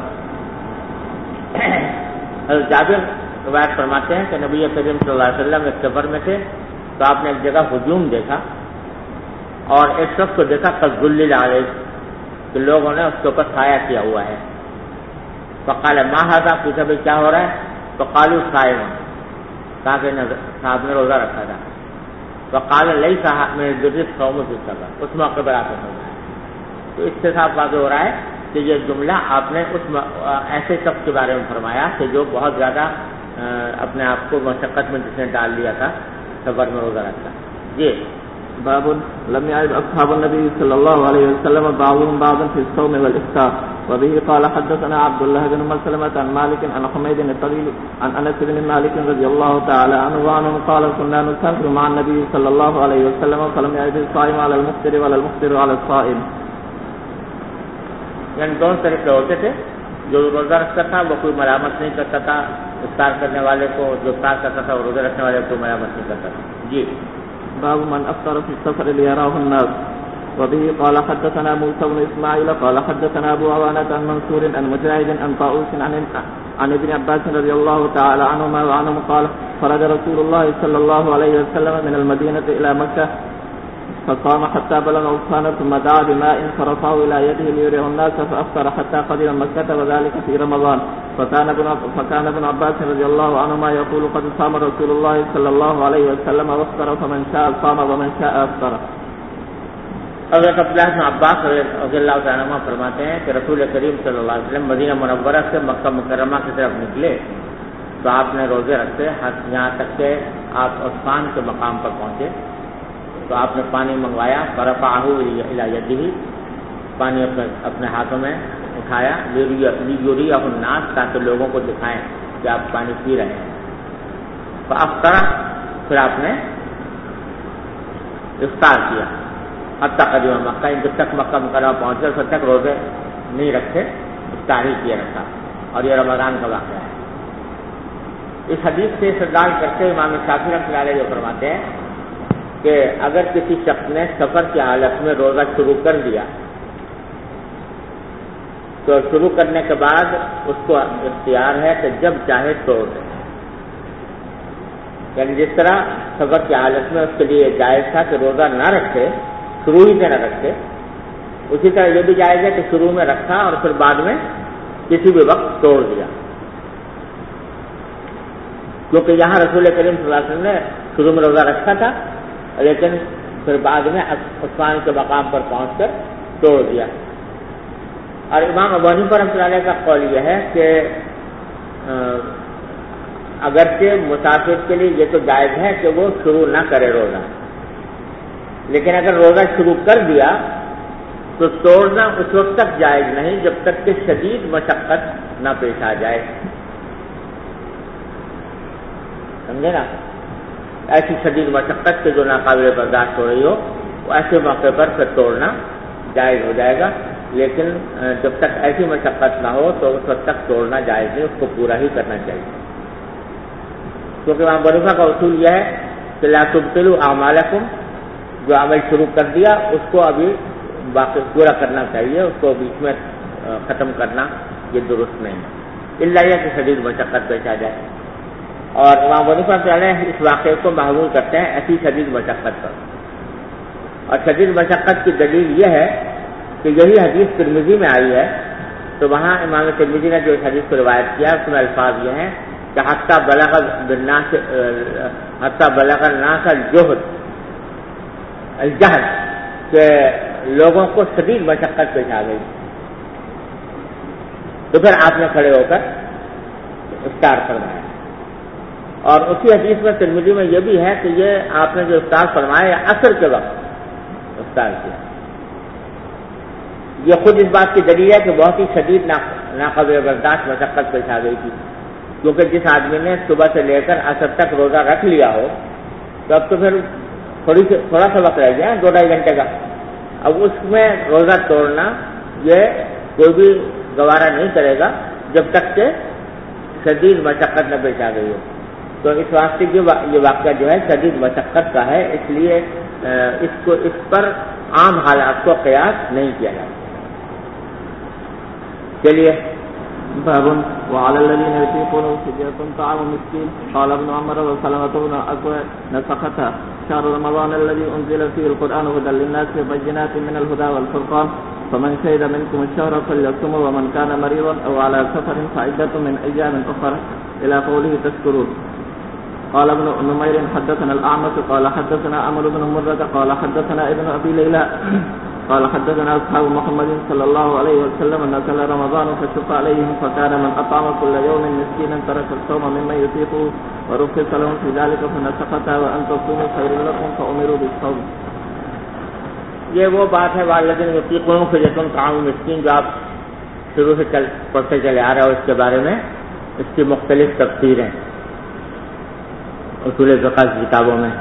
حضرت جابر روایت فرماتے ہیں کہ نبی کریم صلی اللہ علیہ وسلم ایک سفر میں تھے تو آپ نے ایک جگہ ہجوم دیکھا اور ایک شخص کو دیکھا قذل علیہ، کہ لوگوں نے اس کے اوپر سایہ کیا ہوا ہے. فقال ما ھذا، پوچھا بھائی کیا ہو رہا ہے؟ فقالوا صائم، کہا کہ صاحب نے روزہ رکھا تھا، وقال لئی صاحب میں درس قوم سے سکا، اس موقع پر آپ نے فرمایا. تو اس سے صاحب واضح ہو رہا ہے کہ یہ جملہ آپ نے اس ایسے شخص کے بارے میں فرمایا کہ جو بہت زیادہ اپنے آپ کو مشقت میں جس نے ڈال لیا تھا سفر میں روزہ رکھتا. جی باب لم يعد اصحاب النبي صلى الله عليه وسلم بعضهم بعضا في الصوم والافطار. وبه قال حدثنا عبد الله بن مسلمة عن مالك عن حميد الطويل عن انس بن مالك رضي الله تعالى عنه قال كنا نسافر مع النبي صلى الله عليه وسلم فلم يعد الصائم على المفطر ولا المفطر على الصائم. یعنی دونوں طریقے ہوتے تھے، جو روزہ رکھتا تھا وہ کوئی ملامت نہیں کرتا تھا افطار کرنے والے کو، جو افطار کرتا تھا وہ روزہ رکھنے والے کو ملامت نہیں کرتا تھا. جی باب من افطر في السفر ليراه الناس. وبه قال حدثنا موسى بن اسماعيل قال حدثنا ابو عوانة عن منصور عن مجاهد عن طاووس عن ابن عباس رضي الله تعالى عنهما وعنهم قال خرج رسول الله صلى الله عليه وسلم من المدينة الى مكة فصام حتى بلغ عثمان ثم دعا بماء فرفعه الى يده ليريه الناس فافطر حتى قدم مكة وذلك في رمضان. فكان ابن عباس رضي الله عنهما يقول قد صام رسول الله صلى الله عليه وسلم وافطر فمن شاء صام ومن شاء افطر. حضرت عبداللہ بن عباس رضی اللہ تعالیٰ عنہ فرماتے ہیں کہ رسول کریم صلی اللہ علیہ وسلم مدینہ منورہ سے مکہ مکرمہ کی طرف نکلے تو آپ نے روزے رکھتے یہاں تک کہ آپ عثمان کے مقام پر پہنچے تو آپ نے پانی منگوایا، فرفعہ الی یدہ، پانی اپنے ہاتھوں میں اٹھایا، لیریہ الناس، تاکہ لوگوں کو دکھائیں کہ آپ پانی پی رہے ہیں. فافطر، پھر آپ نے افطار کیا. حتیٰ قدم مکہ، جب تک مکہ مکرمہ پہنچے تب تک روزے نہیں رکھے، افطار ہی کیا رکھا. اور یہ رمضان کا واقعہ ہے. اس حدیث سے استدلال کرتے امام شافعی رحمۃ اللہ علیہ فرماتے ہیں کہ اگر کسی شخص نے سفر کی حالت میں روزہ شروع کر دیا تو شروع کرنے کے بعد اس کو اختیار ہے کہ جب چاہے توڑ دے. یعنی جس طرح سفر کی حالت میں اس کے لیے جائز تھا کہ روزہ نہ رکھے، شروع ہی سے نہ رکھے، اسی طرح یہ بھی جائز ہے کہ شروع میں رکھا اور پھر بعد میں کسی بھی وقت توڑ دیا. کیونکہ یہاں رسول کریم صلی اللہ علیہ وسلم نے شروع میں روزہ رکھا تھا لیکن پھر بعد میں عثمان کے مقام پر پہنچ کر توڑ دیا. اور امام ابو حنیفہ رحمۃ اللہ علیہ کا قول یہ ہے کہ اگرچہ مسافر کے لیے یہ تو جائز ہے کہ وہ شروع نہ کرے روزہ، لیکن اگر روزہ شروع کر دیا تو توڑنا اس وقت تک جائز نہیں جب تک کہ شدید مشقت نہ پیش آ جائے. سمجھے نا؟ ایسی شدید مشقت کے جو ناقابل برداشت ہو رہی ہو وہ ایسے موقع پر پھر توڑنا جائز ہو جائے گا، لیکن جب تک ایسی مشقت نہ ہو تو اس وقت تک توڑنا جائز نہیں، اس کو پورا ہی کرنا چاہیے. کیونکہ امام ابو حنیفہ کا اصول یہ ہے کہ لا تبطلوا اعمالکم، جو عمل شروع کر دیا اس کو ابھی باقی پورا کرنا چاہیے، اس کو بیچ میں ختم کرنا یہ درست نہیں ہے، الا یہ کہ شدید مشقت پیش آ جائے. اور امام ابو حنیفہ اس واقعے کو محمول کرتے ہیں ایسی شدید مشقت پر. اور شدید مشقت کی دلیل یہ ہے کہ یہی حدیث ترمذی میں آئی ہے، تو وہاں امام ترمذی نے جو اس حدیث کو روایت کیا اس میں الفاظ یہ ہیں کہ حتی بلغ الناس الجہد، کہ لوگوں کو شدید مشقت پیش آ گئی تو پھر آپ نے کھڑے ہو کر افطار فرمایا. اور اسی حدیث میں ترمذی میں یہ بھی ہے کہ یہ آپ نے جو افطار فرمایا عصر کے وقت افطار کیا. یہ خود اس بات کی دلیل ہے کہ بہت ہی شدید ناقابل برداشت مشقت پیش آ گئی تھی، کیونکہ جس آدمی نے صبح سے لے کر عصر تک روزہ رکھ لیا ہو تو اب تو پھر تھوڑا سا وقت رہ گیا 2-2.5 گھنٹے کا، اب اس میں روزہ توڑنا یہ کوئی بھی گوارا نہیں کرے گا جب تک کہ شدید مشقت نہ پیش آ گئی ہو. تو اس واسطے یہ واقعہ جو ہے شدید مشقت کا ہے، اس لیے اس پر عام حالات کو قیاس نہیں کیا جاتا. چلیے باب وعلى الذين يطيقونه فدية طعام مسكين. قال ابن عمر وسلمة بن الأكوع نسختها. شهر رمضان الذي أنزل فيه القرآن هدى للناس وبينات من الهدى والفرقان فمن شهد منكم الشهر فليصمه ومن كان مريضا أو على سفر فعدة من أيام أخرى إلى قوله تشكرون. قال ابن نمير حدثنا الأعمش قال حدثنا عمرو بن مرة قال حدثنا ابن أبي ليلى قال حدثنا أصحاب محمد صلى الله عليه وسلم أن نزل رمضان فشق عليهم فكان من أطعم كل يوم مسكينا ترك الصوم ممن يطيقه ورخص لهم في ذلك فنسقط وأن تصوموا خير لكم فأمروا بالصوم. یہ وہ بات ہے والذین یطیقون فدیۃ طعام مسکین جو آپ شروع سے پڑھتے چلے آ رہے ہو. اس کے بارے میں اس کی مختلف تفسیریں اصول فقہ کی کتابوں میں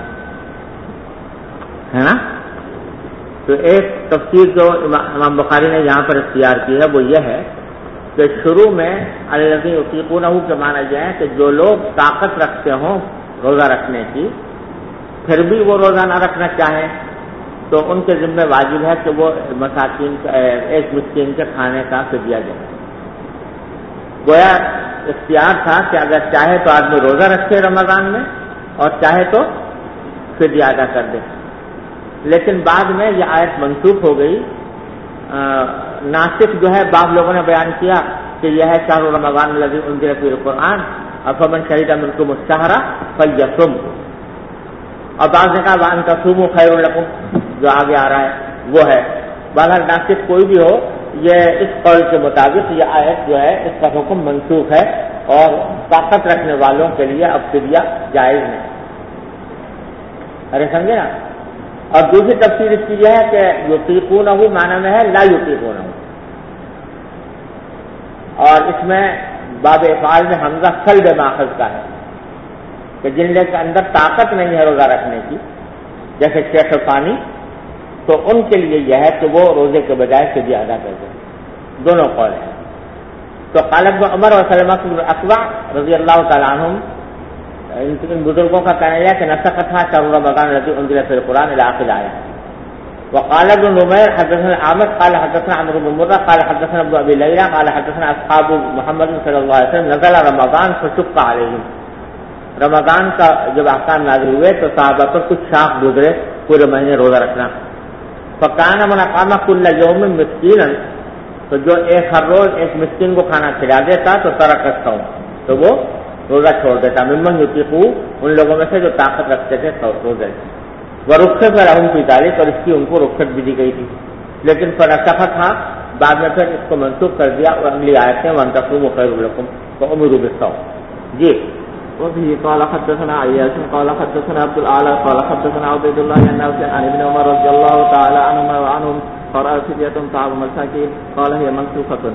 ہے نا. تو ایک تفسیر جو امام بخاری نے یہاں پر اختیار کی ہے وہ یہ ہے کہ شروع میں الذین یطیقونہ کے معنی یہ ہے کہ جو لوگ طاقت رکھتے ہوں روزہ رکھنے کی پھر بھی وہ روزہ نہ رکھنا چاہیں تو ان کے ذمہ واجب ہے کہ وہ مساکین ایک مسکین کے کھانے کا فدیہ دیں. گویا اختیار تھا کہ اگر چاہے تو آدمی روزہ رکھے رمضان میں اور چاہے تو فدیہ ادا کر دے. لیکن بعد میں یہ آیت منسوخ ہو گئی. ناسخ جو ہے بعض لوگوں نے بیان کیا کہ یہ ہے شہر رمضان الذی انزل فیہ القرآن افمن شہد منکم الشہر فلیصم. اور بعض نے کہا وان تصوموا خیر لکم جو آگے آ رہا ہے وہ ہے. بہرحال ناسخ کوئی بھی ہو یہ اس قول کے مطابق یہ آیت جو ہے اس کا حکم منسوخ ہے اور طاقت رکھنے والوں کے لیے اب فدیہ جائز نہیں. ارے سمجھے نا. اور دوسری تفسیر اس کی یہ ہے کہ یطیقونہ معنی میں ہے لا یطیقونہ اور اس میں باب افعال میں حمزہ سلب ماخذ کا ہے کہ جن لوگوں کے اندر طاقت نہیں ہے روزہ رکھنے کی جیسے شیخ فانی تو ان کے لیے یہ ہے کہ وہ روزے کے بجائے فدیہ ادا کر دیں. دونوں قول ہیں. تو قال ابن عمر و سلمہ بن الاکوع رضی اللہ تعالیٰ عنہم ان بزرگوں کا کہنا ہے کہ نسختھا شهر رمضان الذي انزل فيه القرآن الى آخر الآية. وقال ابن نمير حدثنا الأعمش قال حدثنا عمرو بن مرة قال حدثنا ابن أبي ليلى قال حدثنا أصحاب محمد صلى الله عليه وسلم نزل رمضان فشق عليهم. رمضان کا جب احکام نازل ہوئے تو صحابہ پر کچھ شاخ گزرے پورے مہینے روزہ رکھنا. فکان من اقام کل یوم مسکینا تو جو ہر روز ایک مسکین کو کھانا کھلا دیتا تو ترک الصوم تو وہ روزہ چھوڑ دیتا. ممن یطیقہ ان لوگوں میں سے جو طاقت رکھتے تھے روزے. ورخص لهم فی ذلک اور اس کی ان کو رخصت بھی دی گئی تھی. لیکن فنسخت تھا بعد میں پھر اس کو منسوخ کر دیا اور اگلی آیت میں وان تصوموا خیر لکم فامروا بالصوم. جی وفيه قال حدثنا عياش قال حدثنا عبد الأعلى قال حدثنا عبيد الله عن نافع عن ابن عمر رضي الله تعالى عنهما وعنهم قرأ فدية طعام مساكين قال هي منسوخة.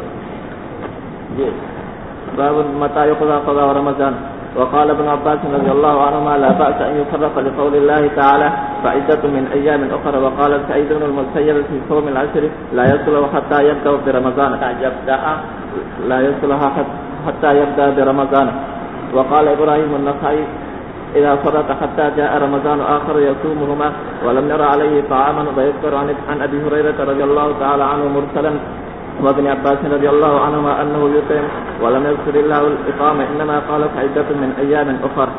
باب متى يقضى قضاء رمضان. وقال ابن عباس رضي الله عنهما لا بأس أن يفرق لقول الله تعالى فعدة من أيام أخرى. وقال سعيد بن المسيب في صوم العشر لا يصلح حتى يبدأ برمضان حتى يبدأ برمضان. وقال إبراهيم النخعي إذا فرط حتى جاء رمضان آخر يصومهما ولم ير عليه طعاما. ويذكر عن أبي هريرة رضي الله تعالى عنه مرسلا وابن عباس رضي الله عنهما أنه يطعم ولم يذكر الله الإقامة إنما قال عدة من أيام أخرى.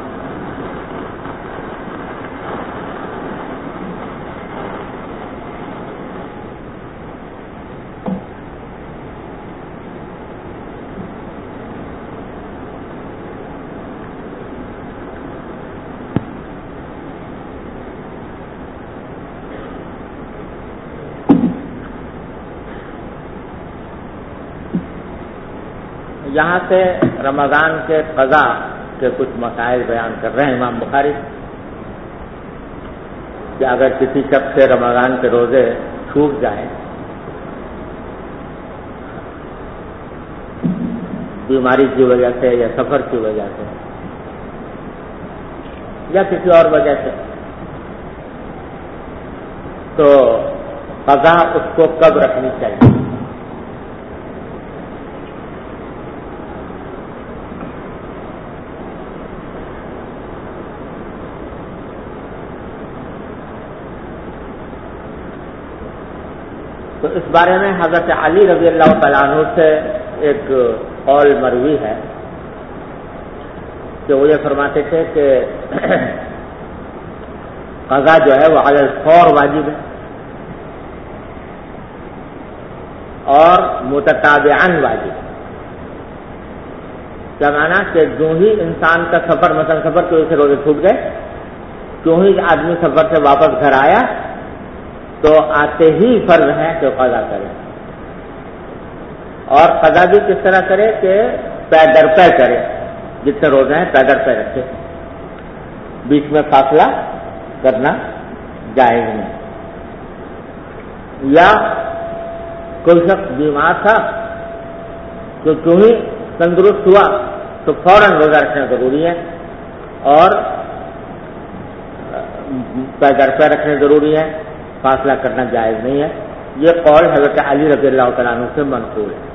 یہاں سے رمضان کے قضا کے کچھ مسائل بیان کر رہے ہیں امام بخاری کہ اگر کسی شخص سے رمضان کے روزے چھوٹ جائیں بیماری کی وجہ سے یا سفر کی وجہ سے یا کسی اور وجہ سے تو قضا اس کو کب رکھنی چاہیے. تو اس بارے میں حضرت علی رضی اللہ تعالیٰ عنہ سے ایک قول مروی ہے کہ وہ یہ فرماتے تھے کہ قضا جو ہے وہ علی الفور واجب ہے اور متتابعاً واجب. کیا معنی کہ جو ہی انسان کا سفر مثلا سفر کی وجہ سے روزے چھوٹ گئے، جو ہی آدمی سفر سے واپس گھر آیا تو آتے ہی فرض ہے کہ قضا کرے، اور قضا بھی کس طرح کرے کہ پے در پے کرے، جتنے روزے ہیں پے در پے رکھے، بیچ میں فاصلہ کرنا جائز نہیں۔ یا کوئی شخص بیمار تھا تو جو ہی تندرست ہوا تو فوراً روزہ رکھنا ضروری ہے، اور پے در پے رکھنے ضروری ہے، فاصلہ کرنا جائز نہیں ہے۔ یہ قول حضرت علی رضی اللہ تعالیٰ عنہ سے منقول ہے۔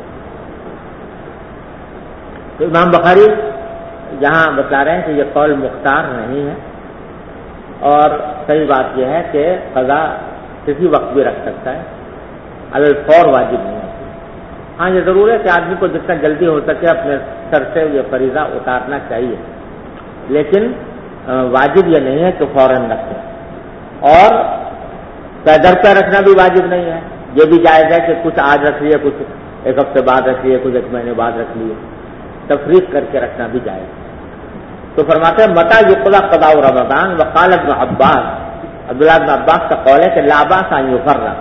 تو امام بخاری یہاں بتا رہے ہیں کہ یہ قول مختار نہیں ہے، اور صحیح بات یہ ہے کہ قضا کسی وقت بھی رکھ سکتا ہے، علی الفور واجب نہیں ہے۔ ہاں یہ ضرور ہے کہ آدمی کو جتنا جلدی ہو سکے اپنے سر سے یہ فریضہ اتارنا چاہیے، لیکن واجب یہ نہیں ہے کہ فوراً رکھے، اور پے در پے رکھنا بھی واجب نہیں ہے۔ یہ بھی جائز ہے کہ کچھ آج رکھ لیے، کچھ ایک ہفتے بعد رکھ لیے، کچھ ایک مہینے بعد رکھ لیے، تفریق کر کے رکھنا بھی جائز ہے۔ تو فرماتے ہیں متى يقضى قضاء رمضان وقال ابن عباس، عبداللہ ابن عباس کا قول ہے کہ لا باس ان يفرق،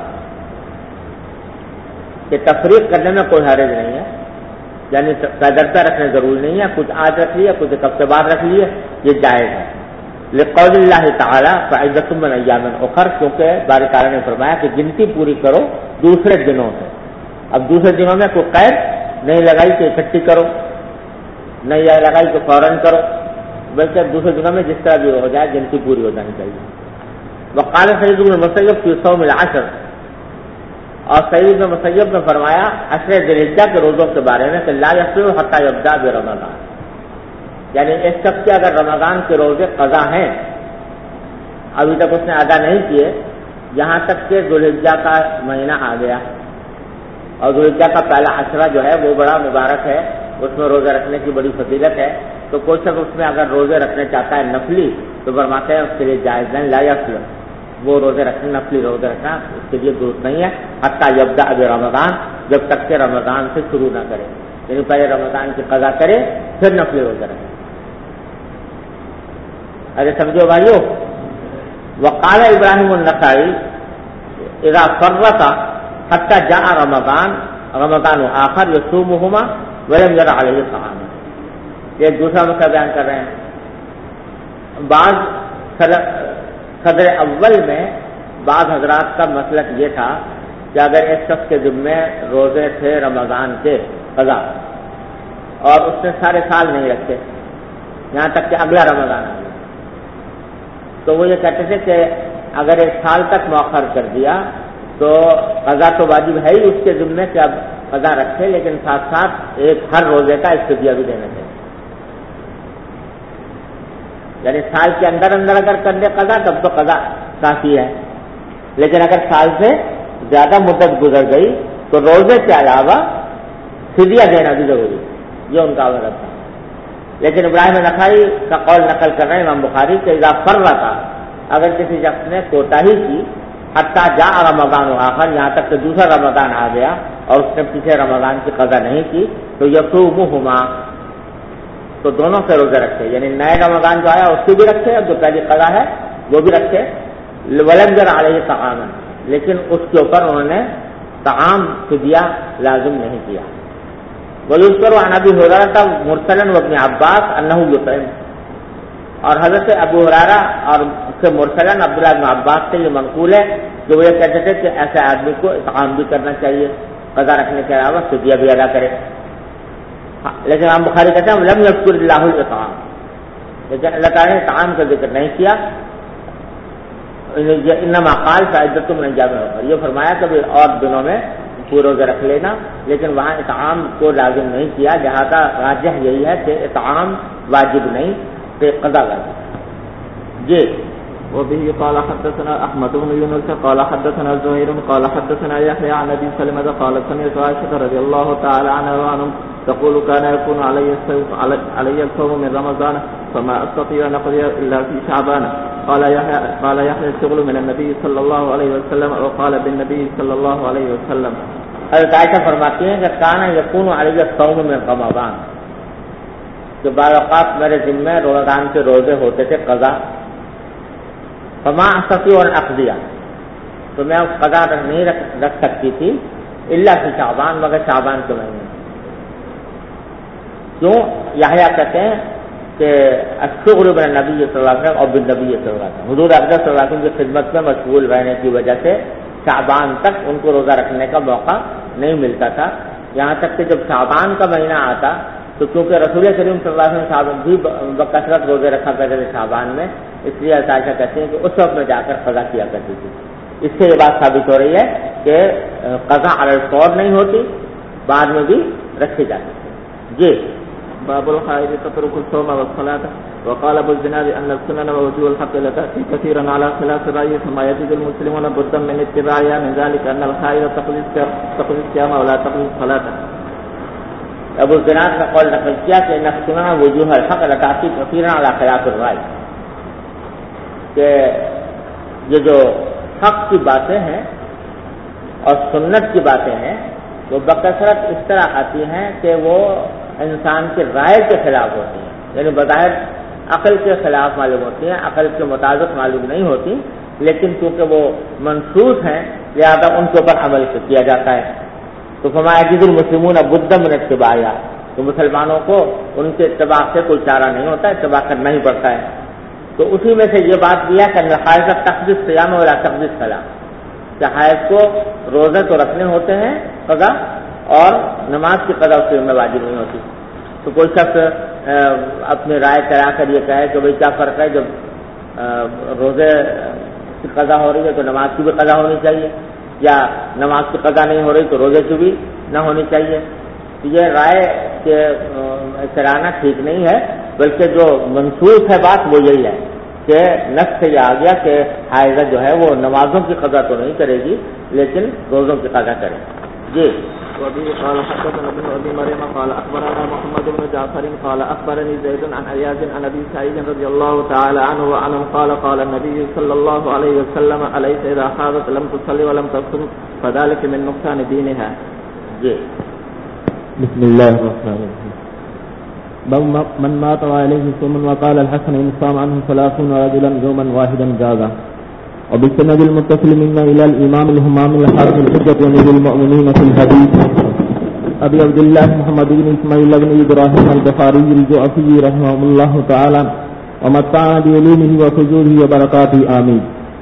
کہ تفریق کرنے میں کوئی حرج نہیں ہے، یعنی پے در پے رکھنے ضروری نہیں ہے، کچھ آج رکھ لیے، کچھ ایک ہفتے بعد رکھ لیے، یہ جائز ہے۔ لقول اللہ تعالی فعدۃ من ایام اخر، کیونکہ باری تعالیٰ نے فرمایا کہ گنتی پوری کرو دوسرے دنوں سے۔ اب دوسرے دنوں میں کوئی قید نہیں لگائی کہ اکٹھی کرو، نہیں لگائی کہ فوراً کرو، بلکہ دوسرے دنوں میں جس طرح بھی ہو جائے گنتی پوری ہو جانی چاہیے۔ وقال سعید بن المسیب فی صوم العشر، اور سعید بن المسیب نے فرمایا عشر ذی الحجہ کے روزوں کے بارے میں کہ لا یصح حتی یبدأ برمضان، یعنی ایک شخص کے اگر رمضان کے روزے قضا ہیں، ابھی تک اس نے ادا نہیں کیے، یہاں تک کہ ذی الحجہ کا مہینہ آ گیا، اور ذی الحجہ کا پہلا عشرہ جو ہے وہ بڑا مبارک ہے، اس میں روزہ رکھنے کی بڑی فضیلت ہے، تو کوئی شخص اس میں اگر روزے رکھنے چاہتا ہے نفلی تو فرماتے ہیں اس کے لیے جائز نہیں، لا یصح، وہ روزے رکھنے نفلی روزے رکھنا اس کے لیے درست نہیں ہے، حتی یبدأ برمضان، جب تک کہ رمضان سے شروع نہ کرے، یعنی پہلے رمضان کی قضا کرے پھر نفلی روزے رکھے۔ ارے سمجھو بھائیو، وقال ابراہیم النخعی اذا فرط حتی جاء رمضان آخر یصومہما ولم ير علیہ طعام، یہ دوسرا مسئلہ بیان کر رہے ہیں۔ بعض صدر اول میں بعض حضرات کا مسلک یہ تھا کہ اگر ایک شخص کے ذمے روزے تھے رمضان کے قضا، اور اس نے سارے سال نہیں رکھے یہاں تک کہ اگلا رمضان آ گیا، تو وہ یہ کہتے تھے کہ اگر ایک سال تک مؤخر کر دیا تو قضا تو واجب ہے ہی اس کے ذمے کہ اب قضا رکھے، لیکن ساتھ ساتھ ایک ہر روزے کا فدیہ بھی دینا چاہیے، یعنی سال کے اندر اگر کر دے قضا تب تو قضا کافی ہے، لیکن اگر سال سے زیادہ مدت گزر گئی تو روزے کے علاوہ فدیہ دینا بھی ضروری ہے، یہ ان کا عمل تھا۔ لیکن ابراہیم نخعی کا قول نقل کر رہے ہیں امام بخاری کہ اذا فرط، اگر کسی شخص نے کوتاہی کی حتی جاء رمضان آخر، یہاں تک کہ دوسرا رمضان آ گیا اور اس نے پیچھے رمضان کی قضا نہیں کی، تو یصومہما، تو دونوں سے روزے رکھے، یعنی نئے رمضان جو آیا اس کی بھی رکھے اور جو پہلی قضا ہے وہ بھی رکھے، ولم ير علیہ طعام، لیکن اس کے اوپر انہوں نے طعام فدیہ لازم نہیں کیا۔ وَيُذْكَرُ عَنْ أَبِي هُرَيرَةَ مُرْسَلًا وَابْنِ عَبَّاسَ أَنَّهُ يُطْعِمُ، اور حضرت ابو ہریرہ اور اس سے مرسلاً عبداللہ بن عباس سے یہ منقول ہے کہ وہ یہ کہتے تھے کہ ایسے آدمی کو اطعام بھی کرنا چاہیے، قضا رکھنے کے علاوہ فدیہ بھی ادا کرے، لیکن امام بخاری کہتے ہیں لم یذکر اللہ الاطعام، لیکن اللہ تعالیٰ نے اطعام کا ذکر نہیں کیا، انما قال فعدۃ من ایام اخر، یہ فرمایا کہ اور دنوں میں پورے روزے رکھ لینا، لیکن وہاں اطعام کو لازم نہیں کیا، لہذا راجح یہی ہے کہ اطعام واجب نہیں کہ قضا واجب جی۔ وبه قال حدثنا احمد بن يونس قال حدثنا زهير قال حدثنا يحيى عن ابي سلمة قال سمعت عائشة رضي الله تعالى عنها تقول كان يكون علي الصوم من رمضان فما استطيع ان اقضي الا في شعبان، قال يحيى الشغل من النبي صلى الله عليه وسلم وقال بالنبي صلى الله عليه وسلم۔ حضرت عائشہ فرماتی ہیں کہ کان یکون علی الصوم من رمضان، کہ بعض اوقات میرے ذمہ رمضان کے روزے ہوتے تھے قضا، فما استطيع ان اقضي، تو میں اس قضا نہیں رکھ سکتی تھی الا فی شعبان، مگر شعبان کے مہینے۔ کیوں؟ یحییٰ کہتے ہیں کہ الشغل بالنبی صلی اللہ علیہ وسلم اور بالنبی صلی اللہ علیہ وسلم، حضور اقدس صلی اللہ علیہ وسلم کی خدمت میں مشغول رہنے کی وجہ سے شعبان تک ان کو روزہ رکھنے کا موقع نہیں ملتا تھا، یہاں تک کہ جب شعبان کا مہینہ آتا تو کیونکہ رسول کریم صلی اللہ علیہ وسلم شعبان بھی بکثرت روزے رکھا کرتے تھے شعبان میں، اس لیے عائشہ کہتے ہیں کہ اس وقت میں جا کر قضا کیا کرتی تھی۔ اس سے یہ بات ثابت ہو رہی ہے کہ قضا علی الفور نہیں ہوتی، بعد میں بھی رکھی جاتی ہے۔ جی باب الحائض تترك الصوم والصلاة. وقال ابو الزناد ان السنن ووجوه الحق لتاتي كثيرا على خلاف الراي، ثم يجد المسلمون بدا من اتباعها، من ذلك ان الحائض تقضي الصيام ولا تقضي الصلاة. ابو الزناد کا قول نقل کیا کہ ان السنن ووجوه الحق لتاتي كثيرا على خلاف الراي، کہ یہ جو حق کی باتیں ہیں اور سنت کی باتیں ہیں وہ بکثرت اس طرح آتی ہیں کہ وہ انسان کی رائے کے خلاف ہوتی ہیں، یعنی بظاہر عقل کے خلاف معلوم ہوتی ہیں، عقل کے مطابق معلوم نہیں ہوتی، لیکن چونکہ وہ منصوص ہیں لہذا ان کے اوپر عمل کیا جاتا ہے۔ تو فرمایا یجد المسلمون بدا من اتباعها، تو مسلمانوں کو ان کے اتباع سے کوئی چارہ نہیں ہوتا، اتباع کرنا ہی پڑتا ہے۔ تو اسی میں سے یہ بات دیا کہ حائض تقضی الصیام ولا تقضی الصلاۃ، کہ حائض کو روزے تو رکھنے ہوتے ہیں قضا، اور نماز کی قضا اس میں واجب نہیں ہوتی۔ تو کوئی شخص اپنی رائے کرا کر یہ کہے کہ بھئی کیا فرق ہے، جب روزے کی قضا ہو رہی ہے تو نماز کی بھی قضا ہونی چاہیے، یا نماز کی قضا نہیں ہو رہی تو روزے کی بھی نہ ہونی چاہیے۔ تو یہ رائے کے کرانا ٹھیک نہیں ہے، بلکہ جو منسوخ ہے بات وہ یہی ہے کہ نص سے یہ آ گیا کہ حائضہ جو ہے وہ نمازوں کی قضا تو نہیں کرے گی لیکن روزوں کی قضا کرے۔ جی وبه قال حدثنا ابن ابي مريم قال اخبرنا محمد بن جعفر قال اخبرني زيد عن اياز عن ابي سعيد رضي الله تعالى عنه وعنه قال قال النبي صلى الله عليه وسلم اليس اذا حاضت لم تصلي ولم تصم فذلك من نقصان دينها. جی بسم الله الرحمن الرحيم. باب من مات وعليه صوم، وقال الحسن ان صام عنه 30 رجلا يوما واحدا جازا. وبالسند المتصل منا الى الامام الهمام الحافظ الحجة وامير المؤمنين في الحديث ابي عبد الله محمد بن اسماعيل بن ابراهيم البخاري الجعفي رحمه الله تعالى ومتعنا بعلومه وفجوره وبركاته آمين.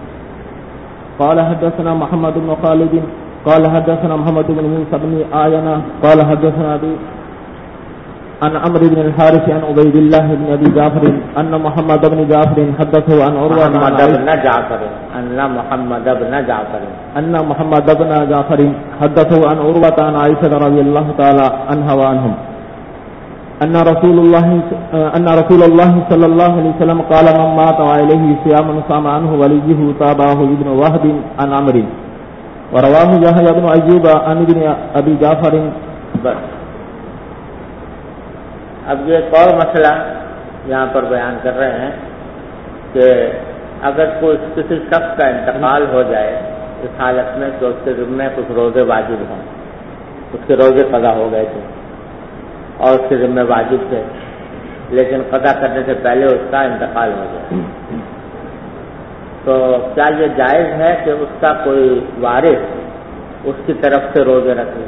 قال حدثنا محمد بن خالد قال حدثنا محمد بن موسى بن آينا قال حدثنا ابي عن عمرو بن الحارث عن عبيد الله بن ابي جعفر ان محمد بن جعفر حدثه عن عروه ان محمد بن جعفر حدثه عن عروه عن عائشه رضي الله تعالى عنها وعنهم ان رسول الله صلى الله عليه وسلم قال من مات وعليه صيام صام عنه وليه تابعه ابن وهب عن عمرو ورواه يحيى بن ايوب عن ابن ابي جعفر. اب یہ ایک اور مسئلہ یہاں پر بیان کر رہے ہیں کہ اگر کوئی کسی شخص کا انتقال ہو جائے اس حالت میں تو اس کے ذمہ کچھ روزے واجب ہوں، اس کے روزے قضا ہو گئے تھے اور اس کے ذمہ واجب تھے، لیکن قضا کرنے سے پہلے اس کا انتقال ہو گیا، تو کیا یہ جائز ہے کہ اس کا کوئی وارث اس کی طرف سے روزے رکھے؟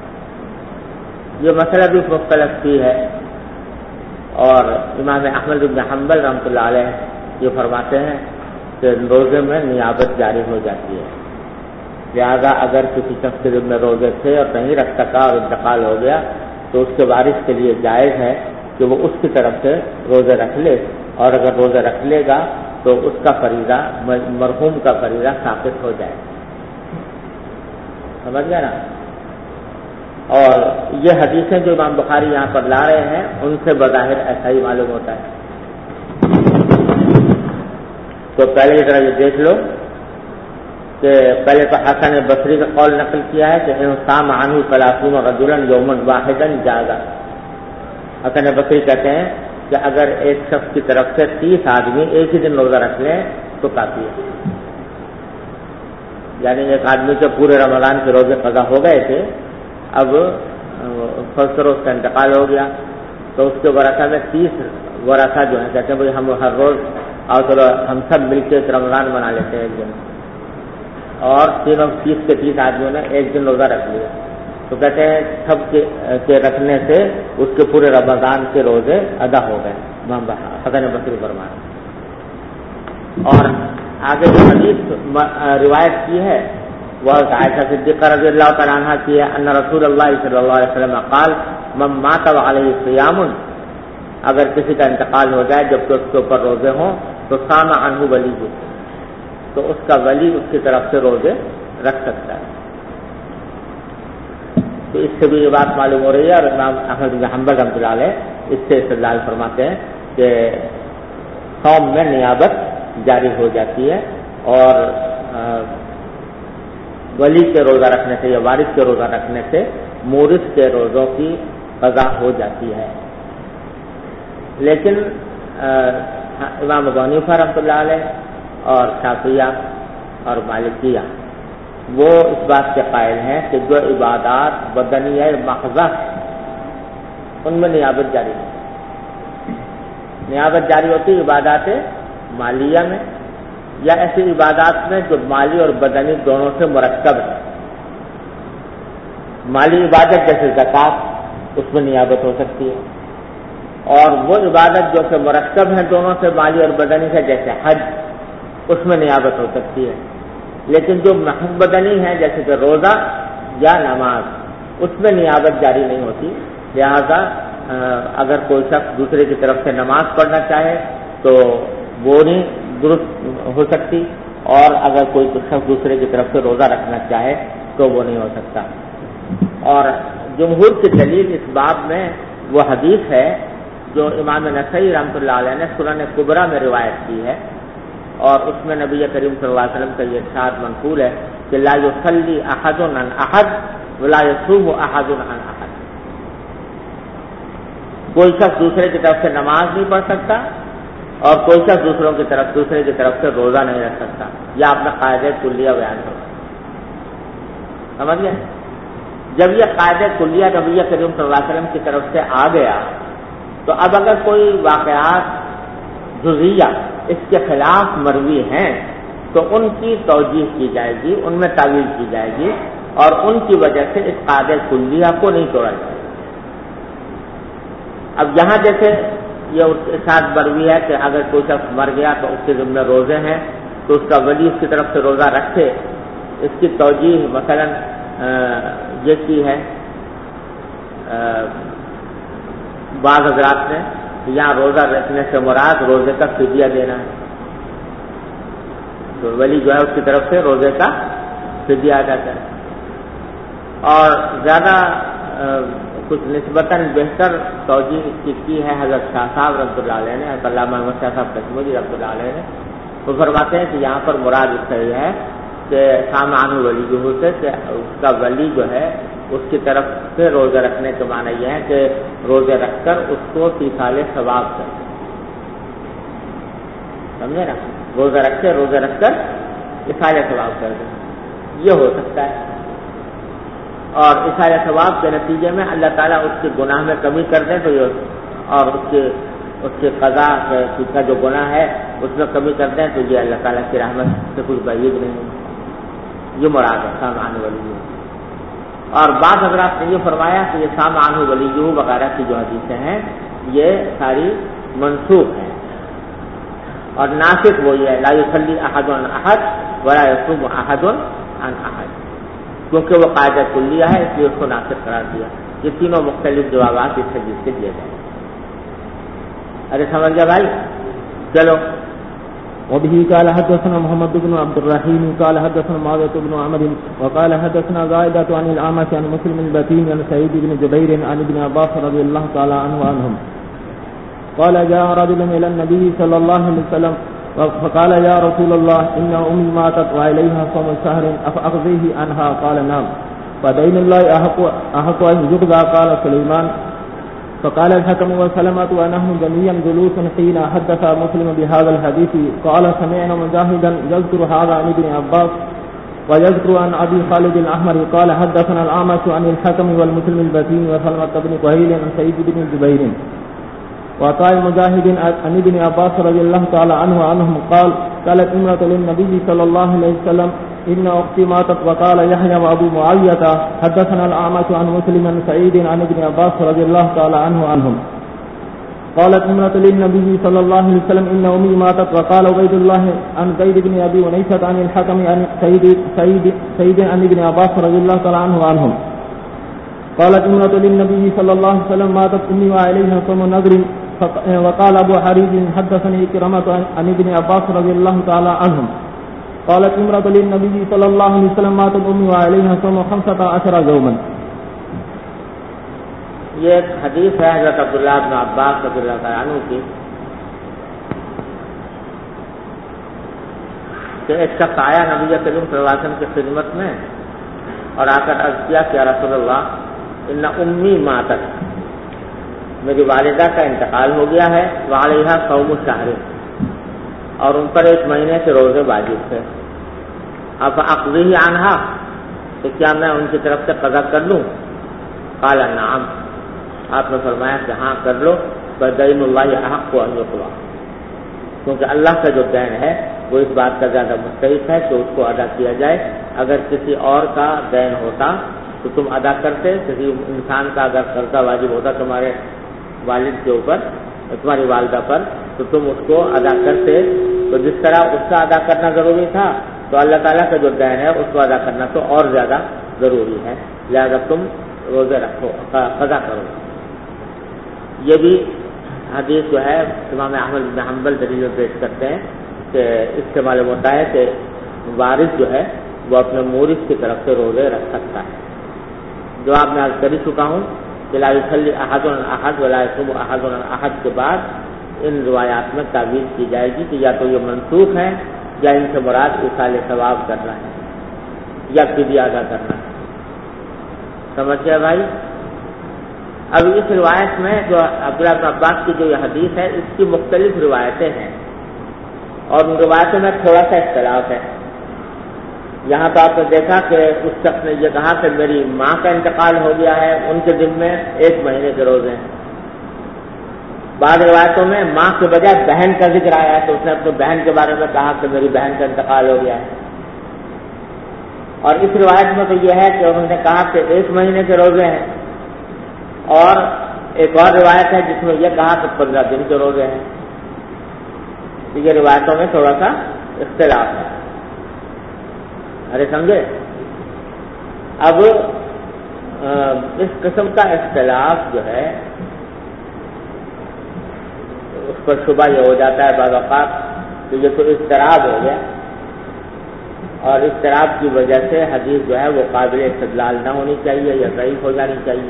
یہ مسئلہ بھی مختلف بھی ہے، اور امام احمد بن حنبل رحمۃ اللہ علیہ یہ فرماتے ہیں کہ روزے میں نیابت جاری ہو جاتی ہے، لہذا اگر کسی شخص کے ذمہ روزے تھے اور نہیں رکھ سکا اور انتقال ہو گیا تو اس کے وارث کے لیے جائز ہے کہ وہ اس کی طرف سے روزے رکھ لے، اور اگر روزے رکھ لے گا تو اس کا فریضہ مرحوم کا فریضہ ثابت ہو جائے، سمجھ گیا نا؟ اور یہ حدیثیں جو امام بخاری یہاں پر لا رہے ہیں ان سے بظاہر ایسا ہی معلوم ہوتا ہے۔ تو پہلے کی طرح یہ دیکھ لو کہ پہلے تو حسن بصری کا قول نقل کیا ہے کہ انصام عنہ 30 رجلا یوما واحدا جازا۔ حسن بصری کہتے ہیں کہ اگر ایک شخص کی طرف سے 30 آدمی ایک ہی دن روزہ رکھ لیں تو کافی ہے، یعنی ایک آدمی کے پورے رمضان کے روزے قضا ہو گئے تھے، اب فرض کرو اس کا انتقال ہو گیا تو اس کے ورثہ میں 30 ورثہ جو ہیں کہتے ہیں بھائی ہم ہر روز اور چلو ہم سب مل کے رمضان بنا لیتے ہیں ایک دن، اور 30 کے 30 آدمیوں نے ایک دن روزہ رکھ لیا، تو کہتے ہیں سب کے رکھنے سے اس کے پورے رمضان کے روزے ادا ہو گئے، حسن بصری فرمایا۔ اور آگے جو حدیث روایت کی ہے وہ عائشہ صدیقہ رضی اللہ تعالیٰ عنہ کی ہے، ان رسول اللہ صلی اللہ علیہ وسلم قال من مات وعلیہ صیام، اگر کسی کا انتقال ہو جائے جبکہ اس کے اوپر روزے ہوں تو صام عنہ ولی، تو اس کا ولی اس کی طرف سے روزے رکھ سکتا ہے۔ تو اس سے بھی یہ بات معلوم ہو رہی ہے، اور امام احمد بن حنبل رحمۃ اللہ علیہ اس سے استدلال فرماتے ہیں کہ صوم میں نیابت جاری ہو جاتی ہے، اور ولی کے روزہ رکھنے سے یا وارث کے روزہ رکھنے سے مورث کے روزوں کی قضا ہو جاتی ہے۔ لیکن امام ابو حنیفہ رحمۃ اللہ علیہ اور شافعیہ اور مالکیہ وہ اس بات کے قائل ہیں کہ جو عبادات بدنیہ محضہ ان میں نیابت جاری ہے، نیابت جاری ہوتی ہے عبادات مالیہ میں یا ایسی عبادات میں جو مالی اور بدنی دونوں سے مرکب ہے۔ مالی عبادت جیسے زکوٰۃ، اس میں نیابت ہو سکتی ہے، اور وہ عبادت جو کہ مرکب ہے دونوں سے مالی اور بدنی سے جیسے حج، اس میں نیابت ہو سکتی ہے۔ لیکن جو محض بدنی ہے جیسے کہ روزہ یا نماز، اس میں نیابت جاری نہیں ہوتی، لہذا اگر کوئی شخص دوسرے کی طرف سے نماز پڑھنا چاہے تو وہ نہیں درست ہو سکتی، اور اگر کوئی شخص دوسرے کی طرف سے روزہ رکھنا چاہے تو وہ نہیں ہو سکتا۔ اور جمہور کی دلیل اس باب میں وہ حدیث ہے جو امام نسائی رحمۃ اللہ علیہ نے سنن کبریٰ میں روایت کی ہے، اور اس میں نبی کریم صلی اللہ علیہ وسلم کا یہ ارشاد منقول ہے کہ لا یصلی احد عن احد ولا یصوم احد عن احد، کوئی شخص دوسرے کی طرف سے نماز نہیں پڑھ سکتا اور کوئی شخص دوسرے کی طرف سے روزہ نہیں رکھ سکتا۔ یہ آپ نے قاعدہ کلیہ بیان کرا، سمجھ گئے؟ جب یہ قاعدہ کلیہ نبی کریم صلی اللہ علیہ وسلم کی طرف سے آ گیا تو اب اگر کوئی واقعات جزیہ اس کے خلاف مروی ہیں تو ان کی توجیح کی جائے گی، ان میں تعویل کی جائے گی، اور ان کی وجہ سے اس قاعدہ کلیہ کو نہیں توڑا جائے گا۔ اب یہاں جیسے یہ ارشاد مروی ہے کہ اگر کوئی شخص مر گیا تو اس کے ذمہ روزے ہیں، تو اس کا ولی اس کی طرف سے روزہ رکھے، اس کی توجیح مثلا یہ کی ہے بعض حضرات نے یہاں روزہ رکھنے سے مراد روزے کا فدیہ دینا ہے، تو ولی جو ہے اس کی طرف سے روزے کا فدیہ ادا کرے، اور زیادہ کچھ نسبتاً بہتر توجیہ اس کی ہے حضرت شاہ صاحب رحمۃ اللہ علیہ نے، علامہ محمد شاہ صاحب کشمیری رحمۃ اللہ علیہ نے، وہ فرماتے ہیں کہ یہاں پر مراد اس سے یہ ہے کہ سامعان ولی جو سے کہ اس کا ولی جو ہے اس کی طرف سے روزہ رکھنے کے معنی یہ ہے کہ روزے رکھ کر اس کو ایصال ثواب کرے، سمجھے نا؟ روزہ رکھ کر ایصال ثواب کر دیں، یہ ہو سکتا ہے، اور ایصال ثواب کے نتیجے میں اللہ تعالیٰ اس کے گناہ میں کمی کر دیں تو یہ، اور اس کے قضا کا جو گناہ ہے اس میں کمی کر دیں تو یہ اللہ تعالیٰ کی رحمت سے کچھ بعید نہیں ہے، یہ مراد ہے سامعان ولی۔ اور بعض حضرات نے یہ فرمایا کہ یہ سامعان ولی وغیرہ کی جو حدیثیں ہیں یہ ساری منسوخ ہیں، اور ناسخ وہی ہے لا یصلی احد عن احد ولا یصوم احد عن احد، کیونکہ وہ قاعدہ کلیہ ہے اس لیے اس کو ناسخ قرار دیا۔ یہ تینوں مختلف جوابات اس حدیث سے دیے گئے۔ ارے سمجھ گیا بھائی؟ چلو۔ وبه قال حدثنا محمد بن عبد الرحيم قال حدثنا معاوية بن عمرو وقال حدثنا زائدة عن الأعمش عن مسلم البتين عن سعيد بن جبير عن ابن عباس رضي الله تعالى عنه وعنهم قال جاء رجل إلى النبي صلى الله عليه وسلم فقال يا رسول الله إن أمي ماتت وعليها صوم شهر أفأقضيه عنها قال نعم فدين الله أحق أن يقضى قال سليمان فقال الحكم وسلمة ونحن جميعا جلوس حين حدث مسلم بهذا الحديث قال سمعنا مجاهدا يذكر هذا عن ابن عباس ويذكر عن أبي خالد الأحمر قال حدثنا الأعمش عن الحكم والمسلم البتين وسلمة بن قهيل عن سعيد بن جبير وعطاء مجاهد عن ابن عباس رضي الله تعالى عنهم قال قالت امرأة للنبي صلى الله عليه وسلم إن أختي ماتت. وقال يحيى وأبو معاوية حدثنا الأعمش عن مسلم بن سعيد عن ابن عباس رضي الله تعالى عنهم قالت امرأة للنبي صلى الله عليه وسلم إن أمي ماتت. وقال عبيد الله عن زيد بن أبي ونيسة عن الحكم عن سعيد عن ابن عباس رضي الله تعالى عنهم قالت امرأة للنبي صلى الله عليه وسلم ماتت أمي وعليها صوم نذر. وقال أبو حريز حدثني كرمة عن ابن عباس رضي الله تعالى عنهم قالت امرأة للنبي صلى الله عليه وسلم ماتت أمي وعليها صوم 15 يوما. یہ ایک حدیث ہے حضرت عبداللہ بن عباس رضی اللہ تعالیٰ عنہ کی کہ ایک شخص آیا نبی کریم صلی اللہ علیہ وسلم کی خدمت میں اور آ کر عرض کیا کہ یا رسول اللہ ان امی ماتت، میری والدہ کا انتقال ہو گیا ہے، وعلیہا صوم شہر، اور ان پر 1 مہینے کے روزے واجب تھے، اب اقضی عنہا، تو کیا میں ان کی طرف سے قضا کر لوں؟ قال نعم، آپ نے فرمایا کہ ہاں کر لو، بدین اللہ احق ان یقضى، کیونکہ اللہ کا جو دین ہے وہ اس بات کا زیادہ مستحق ہے کہ اس کو ادا کیا جائے۔ اگر کسی اور کا دین ہوتا تو تم ادا کرتے، کسی انسان کا اگر قرضہ واجب ہوتا تمہارے والد کے اوپر، تمہاری والدہ پر، تو تم اس کو ادا کرتے، تو جس طرح اس کا ادا کرنا ضروری تھا تو اللہ تعالیٰ کا جو دین ہے اس کو ادا کرنا تو اور زیادہ ضروری ہے، لہذا تم روزے رکھو، قضا کرو۔ یہ بھی حدیث جو ہے امام احمد بن حنبل دلیل پیش کرتے ہیں کہ اس سے معلوم ہوتا ہے کہ وارث جو ہے وہ اپنے مورث کی طرف سے روزے رکھ سکتا ہے۔ جو آپ نے عرض کر چکا ہوں کہ لا یصلی احد عن احد ولا یصوم احد عن احد کے بعد ان روایات میں تعویل کی جائے گی کہ یا تو یہ منسوخ ہے یا ان سے مراد ایصال ثواب کرنا ہے یا فدیہ ادا کرنا ہے۔ سمجھ گیا بھائی؟ اب اس روایت میں جو عبداللہ بن عباس کی جو یہ حدیث ہے اس کی مختلف روایتیں ہیں اور ان روایتوں میں تھوڑا سا اختلاف ہے۔ یہاں تو آپ نے دیکھا کہ اس شخص نے یہ کہا کہ میری ماں کا انتقال ہو گیا ہے، ان کے دن میں 1 مہینے کے روزے ہیں۔ بعض روایتوں میں ماں کے بجائے بہن کا ذکر آیا ہے تو اس نے اپنی بہن کے بارے میں کہا کہ میری بہن کا انتقال ہو گیا ہے، اور اس روایت میں تو یہ ہے کہ انہوں نے کہا کہ 1 مہینے کے روزے ہیں، اور ایک اور روایت ہے جس میں یہ کہا کہ 15 دن کے روزے ہیں۔ یہ روایتوں میں تھوڑا سا اختلاف ہے، ارے سمجھے؟ اب اس قسم کا اختلاف جو ہے اس پر شبہ یہ ہو جاتا ہے بعض اوقات کہ یہ تو اضطراب ہو گیا، اور اضطراب کی وجہ سے حدیث جو ہے وہ قابل استدلال نہ ہونی چاہیے یا ضعیف ہو جانی چاہیے۔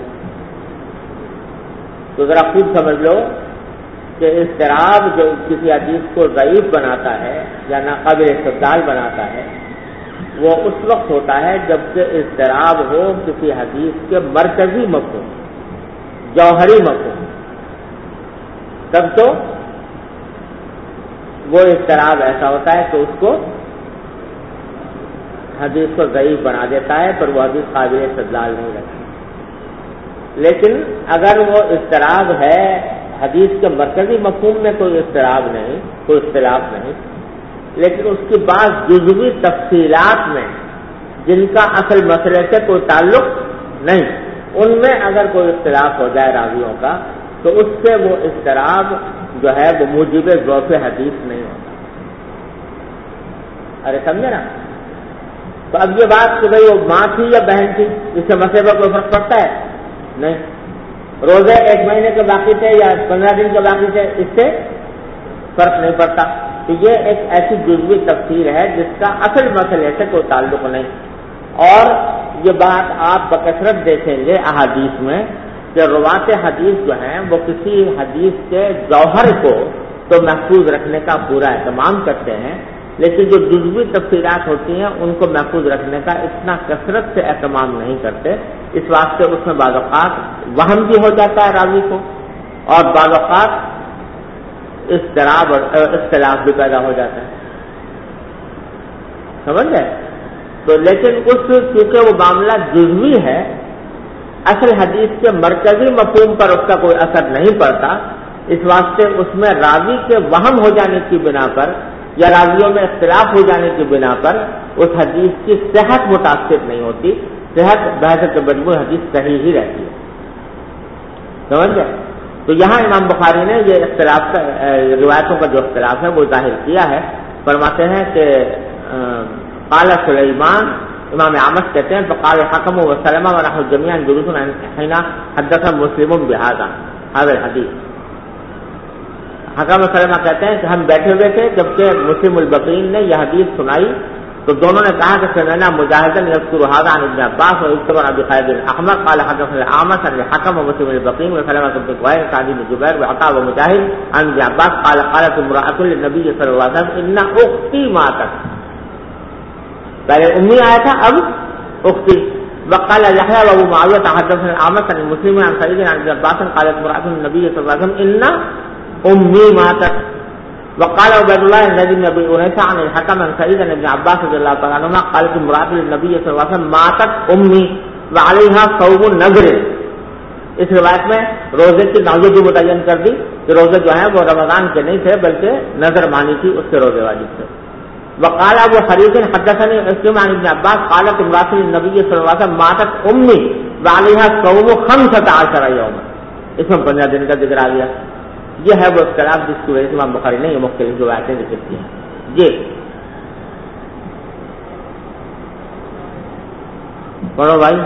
تو ذرا خود سمجھ لو کہ اضطراب جو کسی حدیث کو ضعیف بناتا ہے یا ناقابل استدلال بناتا ہے وہ اس وقت ہوتا ہے جب کہ اضطراب ہو کسی حدیث کے مرکزی مفہوم، جوہری مفہوم، تب تو وہ اضطراب ایسا ہوتا ہے کہ اس کو حدیث کو ضعیف بنا دیتا ہے، پر وہ حدیث قابل استدلال نہیں رہتی۔ لیکن اگر وہ اضطراب ہے حدیث کے مرکزی مفہوم میں کوئی اضطراب نہیں، کوئی اختلاف نہیں، لیکن اس کی بعض جزوی تفصیلات میں جن کا اصل مسئلے سے کوئی تعلق نہیں، ان میں اگر کوئی اختلاف ہو جائے راویوں کا تو اس سے وہ اضطراب جو ہے وہ موجب ضعف حدیث نہیں ہوتا۔ ارے سمجھے نا؟ تو اب یہ بات کہ بھئی وہ ماں تھی یا بہن تھی، اس سے مسئلے پر کوئی فرق پڑتا ہے؟ نہیں۔ روزے 1 مہینے کے باقی تھے یا 15 دن کے باقی تھے، اس سے فرق نہیں پڑتا۔ تو یہ ایک ایسی جزوی تفسیر ہے جس کا اصل مسئلے سے کوئی تعلق نہیں، اور یہ بات آپ بکثرت دیکھیں گے احادیث میں کہ روات حدیث جو ہیں وہ کسی حدیث کے جوہر کو تو محفوظ رکھنے کا پورا اہتمام کرتے ہیں، لیکن جو جزوی تفصیلات ہوتی ہیں ان کو محفوظ رکھنے کا اتنا کثرت سے اہتمام نہیں کرتے۔ اس واسطے اس میں بعض اوقات وہم بھی ہو جاتا ہے راوی کو، اور بعض اوقات اضطراب اور اختلاف بھی پیدا ہو جاتا ہے، سمجھ گئے؟ تو لیکن اس کیونکہ وہ معاملہ جزوی ہے، اصل حدیث کے مرکزی مفہوم پر اس کا کوئی اثر نہیں پڑتا، اس واسطے اس میں راوی کے وہم ہو جانے کی بنا پر یا راویوں میں اختلاف ہو جانے کی بنا پر اس حدیث کی صحت متاثر نہیں ہوتی. صحت بحث مجموع حدیث صحیح ہی رہتی ہے. سمجھ گئے؟ تو یہاں امام بخاری نے یہ اختلاف کا روایتوں کا جو اختلاف ہے وہ ظاہر کیا ہے. فرماتے ہیں کہ قال سلیمان، امام اعمش کہتے ہیں فقال حکم و سلمہ و نحو جميعا جلوس حين حدث مسلم بهذا هذا الحديث. حکم و سلمہ کہتے ہیں کہ ہم بیٹھے ہوئے تھے جبکہ مسلم البقین نے یہ حدیث سنائی تو دونوں نے کہا کہ سمعنا مجاہدا يذكر هذا عن ابن عباس ويذكر عن ابي خالد الاحمر قال حدثنا الاعمش عن الحكم ومسلم البقين وسلمة بن قويل سعد بن جبير وعطاء ومجاهد عن ابن عباس قال قالت امرأة للنبي صلى الله عليه وسلم ان اختي ماتت. پہلے امی آیا تھا اب اختی. وقال يحيى وابو معاوية حدثنا الاعمش عن مسلم عن سعيد عن ابن عباس قالت امرأة للنبي صلى الله عليه وسلم ان امي ماتت. وقال عبد الله الذي بن ابي انيس عن الحكم عن سعيد بن ابن عباس رضي الله تعالى عنهما قالت امرأة للنبي صلى الله عليه وسلم ماتت امي وعليها صوم النذر. اس روایت میں روزے کی نوعیت بھی متعین کر دی کہ روزے جو ہیں وہ رمضان کے نہیں تھے بلکہ نظر مانی تھی اس کے روزے والی تھے. وقال ابو حریث حدثني عكرمة عن ابن عباس قالت امرأة للنبي صلى الله عليه وسلم ماتت امي وعليها صوم 15 يوما. اس میں 15 دن کا ذکر آ گیا. یہ ہے وہ اختلاف جس کی وجہ سے امام بخاری نے یہ مختلف روایتیں ذکر کی ہیں. جی پڑھو بھائی.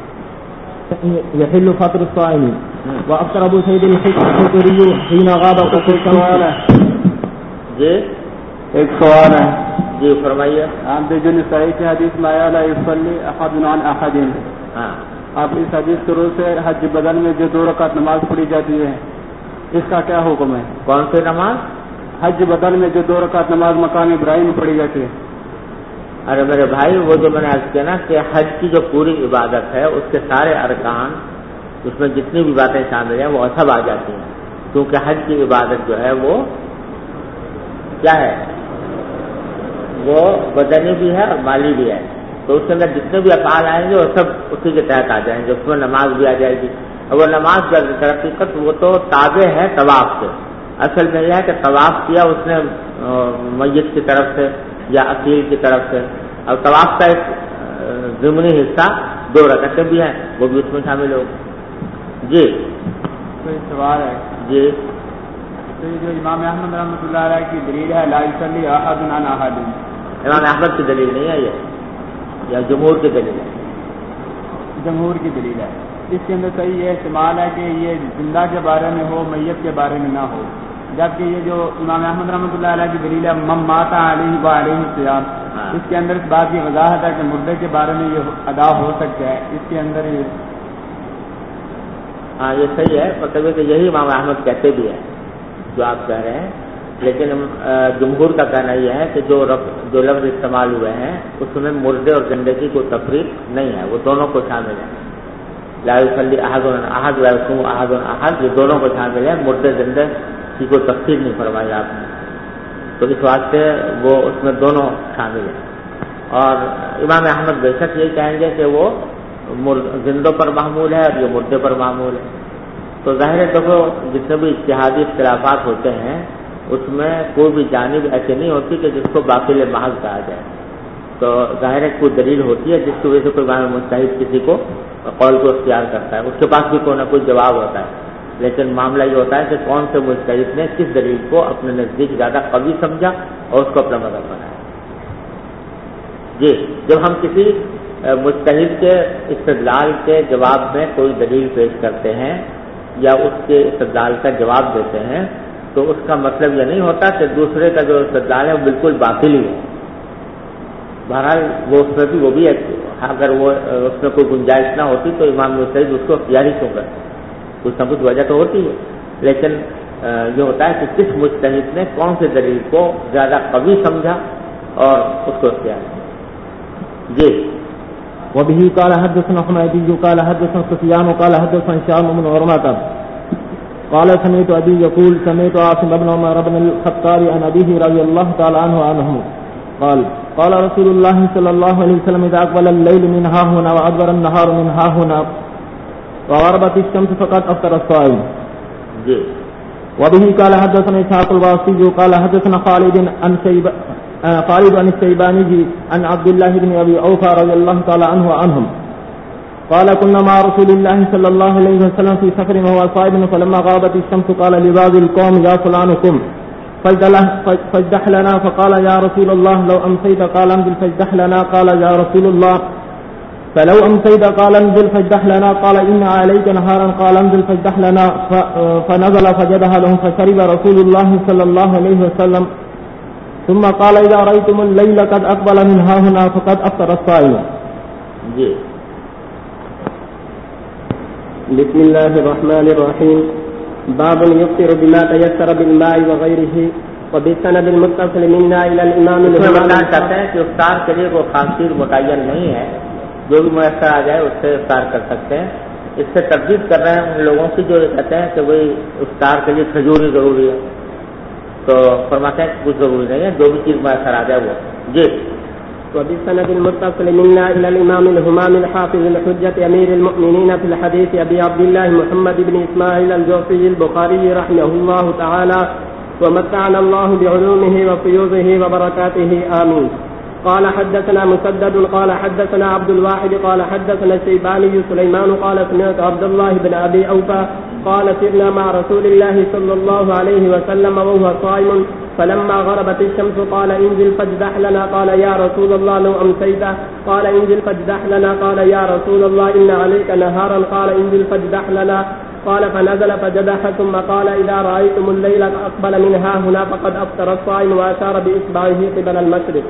يحل فطر الصائم وافطر ابو سعيد الخدري حين غاب سؤال. جی ایک سوال ہے. جی فرمائیے. آپ جو نسائی کی حدیث میں آیا لا يصلي احد عن احد. ہاں آپ اس حدیث کے روز سے حج بدن میں جو 2 رکعت نماز پڑھی جاتی ہے اس کا کیا حکم ہے؟ کون سی نماز؟ حج بدن میں جو 2 رکعت نماز مقام ابراہیم میں پڑھی جاتی ہے. ارے میرے بھائی وہ جو میں نے عرض کیا نا کہ حج کی جو پوری عبادت ہے اس کے سارے ارکان اس میں جتنی بھی باتیں شامل ہیں وہ سب آ جاتی ہیں کیونکہ حج کی عبادت جو ہے وہ کیا ہے؟ وہ بدنی بھی ہے اور مالی بھی ہے. تو اس کے اندر جتنے بھی افعال آئیں گے وہ سب اسی کے تحت آ جائیں گے. اس میں نماز بھی آ جائے گی. اور وہ نماز کی حقیقت وہ تو تابع ہے طواف سے. اصل میں یہ ہے کہ طواف کیا اس نے میت کی طرف سے یا اصیل کی طرف سے. اور طواف کا ایک ضمنی حصہ 2 رکعتیں بھی ہیں وہ بھی اس میں شامل ہو. جی کوئی سوال ہے. جی تو یہ جو امام احمد رحمۃ اللہ علیہ کی دلیل ہے لا يصلي احد عن احد، امام احمد کی دلیل نہیں ہے یہ، یا جمہور کی دلیل ہے؟ جمہور کی دلیل ہے. اس کے اندر صحیح یہ استعمال ہے کہ یہ زندہ کے بارے میں ہو میت کے بارے میں نہ ہو، جبکہ یہ جو امام احمد رحمۃ اللہ علیہ کی دلیل ہے من مات علیہ وعلیہ الصیام، اس کے اندر اس بات کی وضاحت ہے کہ مردے کے بارے میں یہ ادا ہو سکتا ہے. اس کے اندر یہ ہاں یہ صحیح ہے، مطلب کہ یہی امام احمد کہتے بھی ہیں جو آپ کہہ رہے ہیں. لیکن جمہور کا کہنا یہ ہے کہ جو لفظ استعمال ہوئے ہیں اس میں مردے اور زندے کی کوئی تفریق نہیں ہے، وہ دونوں کو شامل ہے. لا يصلي احد احد ولا يصوم احد احد، یہ دونوں کو شامل ہے. مردے زندے کی کوئی تفصیل نہیں فرمائی آپ نے، تو اس واسطے وہ اس میں دونوں شامل ہیں. اور امام احمد بے شک یہی کہیں گے کہ وہ زندوں پر معمول ہے اور یہ مردے پر معمول ہے. تو ظاہر ہے دیکھو جتنے بھی اجتہادی اختلافات ہوتے ہیں اس میں کوئی بھی جانب ایسی نہیں ہوتی کہ جس کو باطل محض کہا جائے. تو ظاہر ہے کوئی دلیل ہوتی ہے جس کی وجہ سے کوئی امام مجتہد کسی کو قول کو اختیار کرتا ہے، اس کے پاس بھی کوئی نہ کوئی جواب ہوتا ہے. لیکن معاملہ یہ ہوتا ہے کہ کون سے مجتہد نے کس دلیل کو اپنے نزدیک زیادہ قوی سمجھا اور اس کو اپنا مذہب بنایا. جی جب ہم کسی مجتہد کے استدلال کے جواب میں کوئی دلیل پیش کرتے ہیں یا اس کے استدلال کا جواب دیتے ہیں تو اس کا مطلب یہ نہیں ہوتا کہ دوسرے کا جو استدلال ہے وہ بالکل باطل ہی ہے. بہرحال وہ اس میں بھی وہ بھی اگر وہ اس میں کوئی گنجائش نہ ہوتی تو امام مجتہد اس کو اختیار ہی کیوں کرتے؟ کچھ نہ کچھ وجہ تو ہوتی ہے. لیکن یہ ہوتا ہے کہ کس مجتہد نے کون سی دلیل کو زیادہ قوی سمجھا اور اس کو اختیار کیا. جی وبه قال حدثنا حميدي قال حدثنا سفيان قال حدثنا هشام بن عروة قال سمعت أبي يقول سمعت عاصم بن عمر بن الخطاب عن أبيه رضي الله تعالى عنه قال قال رسول الله صلى الله عليه وسلم إذا أقبل الليل من ها هنا وأدبر النهار من ها هنا وغربت الشمس فقد أفطر الصائم. جی وبه قال حدثنا إسحاق الواسطي قال حدثنا خالد عن الشيباني عن عبد الله بن أبي أوفى رضي الله تعالى عنه وعنهم قال كنا مع رسول الله صلى الله عليه وسلم في سفر وهو صائم فلما غابت الشمس قال لبعض القوم يا فلانكم فاجدح لنا فقال يا رسول الله لو أمسيت قال انزل فاجدح لنا قال يا رسول الله فلو أمسيت قال انزل فاجدح لنا قال إن عليك نهارا قال انزل فاجدح لنا فنزل فجدها لهم فشرب رسول الله صلى الله عليه وسلم ثم قال إذا رأيتم الليل قد أقبل من هاهنا فقد أفطر الصائم. بسم الله الرحمن الرحيم. باب يفطر بما تيسر بالماء وغيره وبالسند المتصل منا إلى الإمام. بتانا چاہتے ہیں کہ افطار کے لیے کوئی خاص چیز متعین نہیں ہے، جو بھی میسر آ جائے اس سے افطار کر سکتے ہیں. اس سے تردید کر رہے ہیں ان لوگوں سے جو کہتے ہیں کہ وہی افطار کے لیے کھجور ہی ضروری ہے، تو فرماتے ہیں کہ کچھ ضروری نہیں ہے، جو بھی چیز میسر آ جائے وہ. جی. وبالسند المتصل منا إلى الإمام الهمام الحافظ الحجة أمير المؤمنين في الحديث أبي عبد الله محمد بن إسماعيل الجوفي البخاري رحمه الله تعالى ومتعنا الله بعلومه وفيوضه وبركاته آمين. قال حدثنا مسدد قال حدثنا عبد الواحد قال حدثنا الشيباني سليمان قال سمعت عبد الله بن أبي أوفى قال سرنا مع رسول الله صلى الله عليه وسلم وهو صائم فلما غربت الشمس قال انزل فاجدح لنا قال يا رسول الله لو أمسيت قال انزل فاجدح لنا قال يا رسول الله إن عليك نهارا قال انزل فاجدح لنا قال فنزل فجدح ثم قال إذا رأيتم الليل أقبل منها هنا فقد أفطر الصائم وأشار بإصبعه قبل المشرق.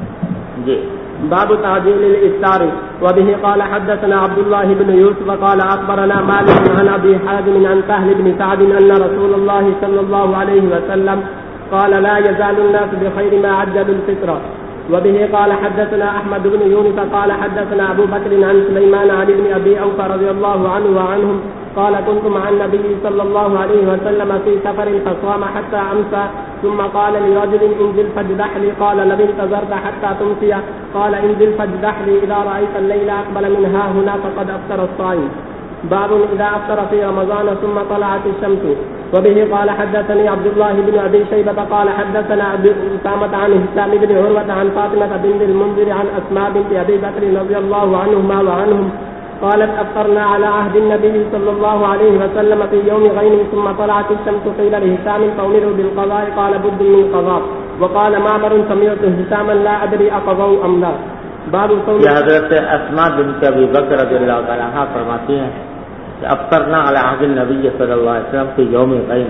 باب تعجيل الإفطار. وبه قال حدثنا عبد الله بن يوسف قال أخبرنا مالك عن أبي حازم عن سهل بن سعد أن رسول الله صلى الله عليه وسلم قال لا يزال الناس بخير ما عجلوا الفطرة. وبه قال حدثنا أحمد بن يونس قال حدثنا أبو بكر عن سليمان عن ابن أبي أوفى رضي الله عنه وعنهم قال كنت مع النبي صلى الله عليه وسلم في سفر فصام حتى أمسى ثم قال لرجل انزل فاجدح لي قال لم انتظرت حتى تمسي قال انزل فاجدح لي إذا رأيت الليل أقبل منها هنا فقد أفطر الصائم. باب إذا أفطر في رمضان ثم طلعت الشمس. وبه قال حدثني عبد الله بن أبي شيبة قال حدثنا أبي أسامة عن هشام بن عروة عن فاطمة بنت المنذر عن أسماء بنت أبي بكر رضي الله عنهما وعنهم قالت أفطرنا على عهد النبي صلى الله عليه وسلم في يوم غيم ثم طلعت الشمس قيل لهشام فأمروا بالقضاء قال بد من قضاء. وقال معمر سمعت هشاما لا أدري أقضوا أم لا. باب صوم. حضرت اسماء بنت ابی بکر رضی اللہ تعالی عنہ فرماتی ہیں کہ افطرنا علی عہد النبی صلی اللہ علیہ وسلم في یوم غیم.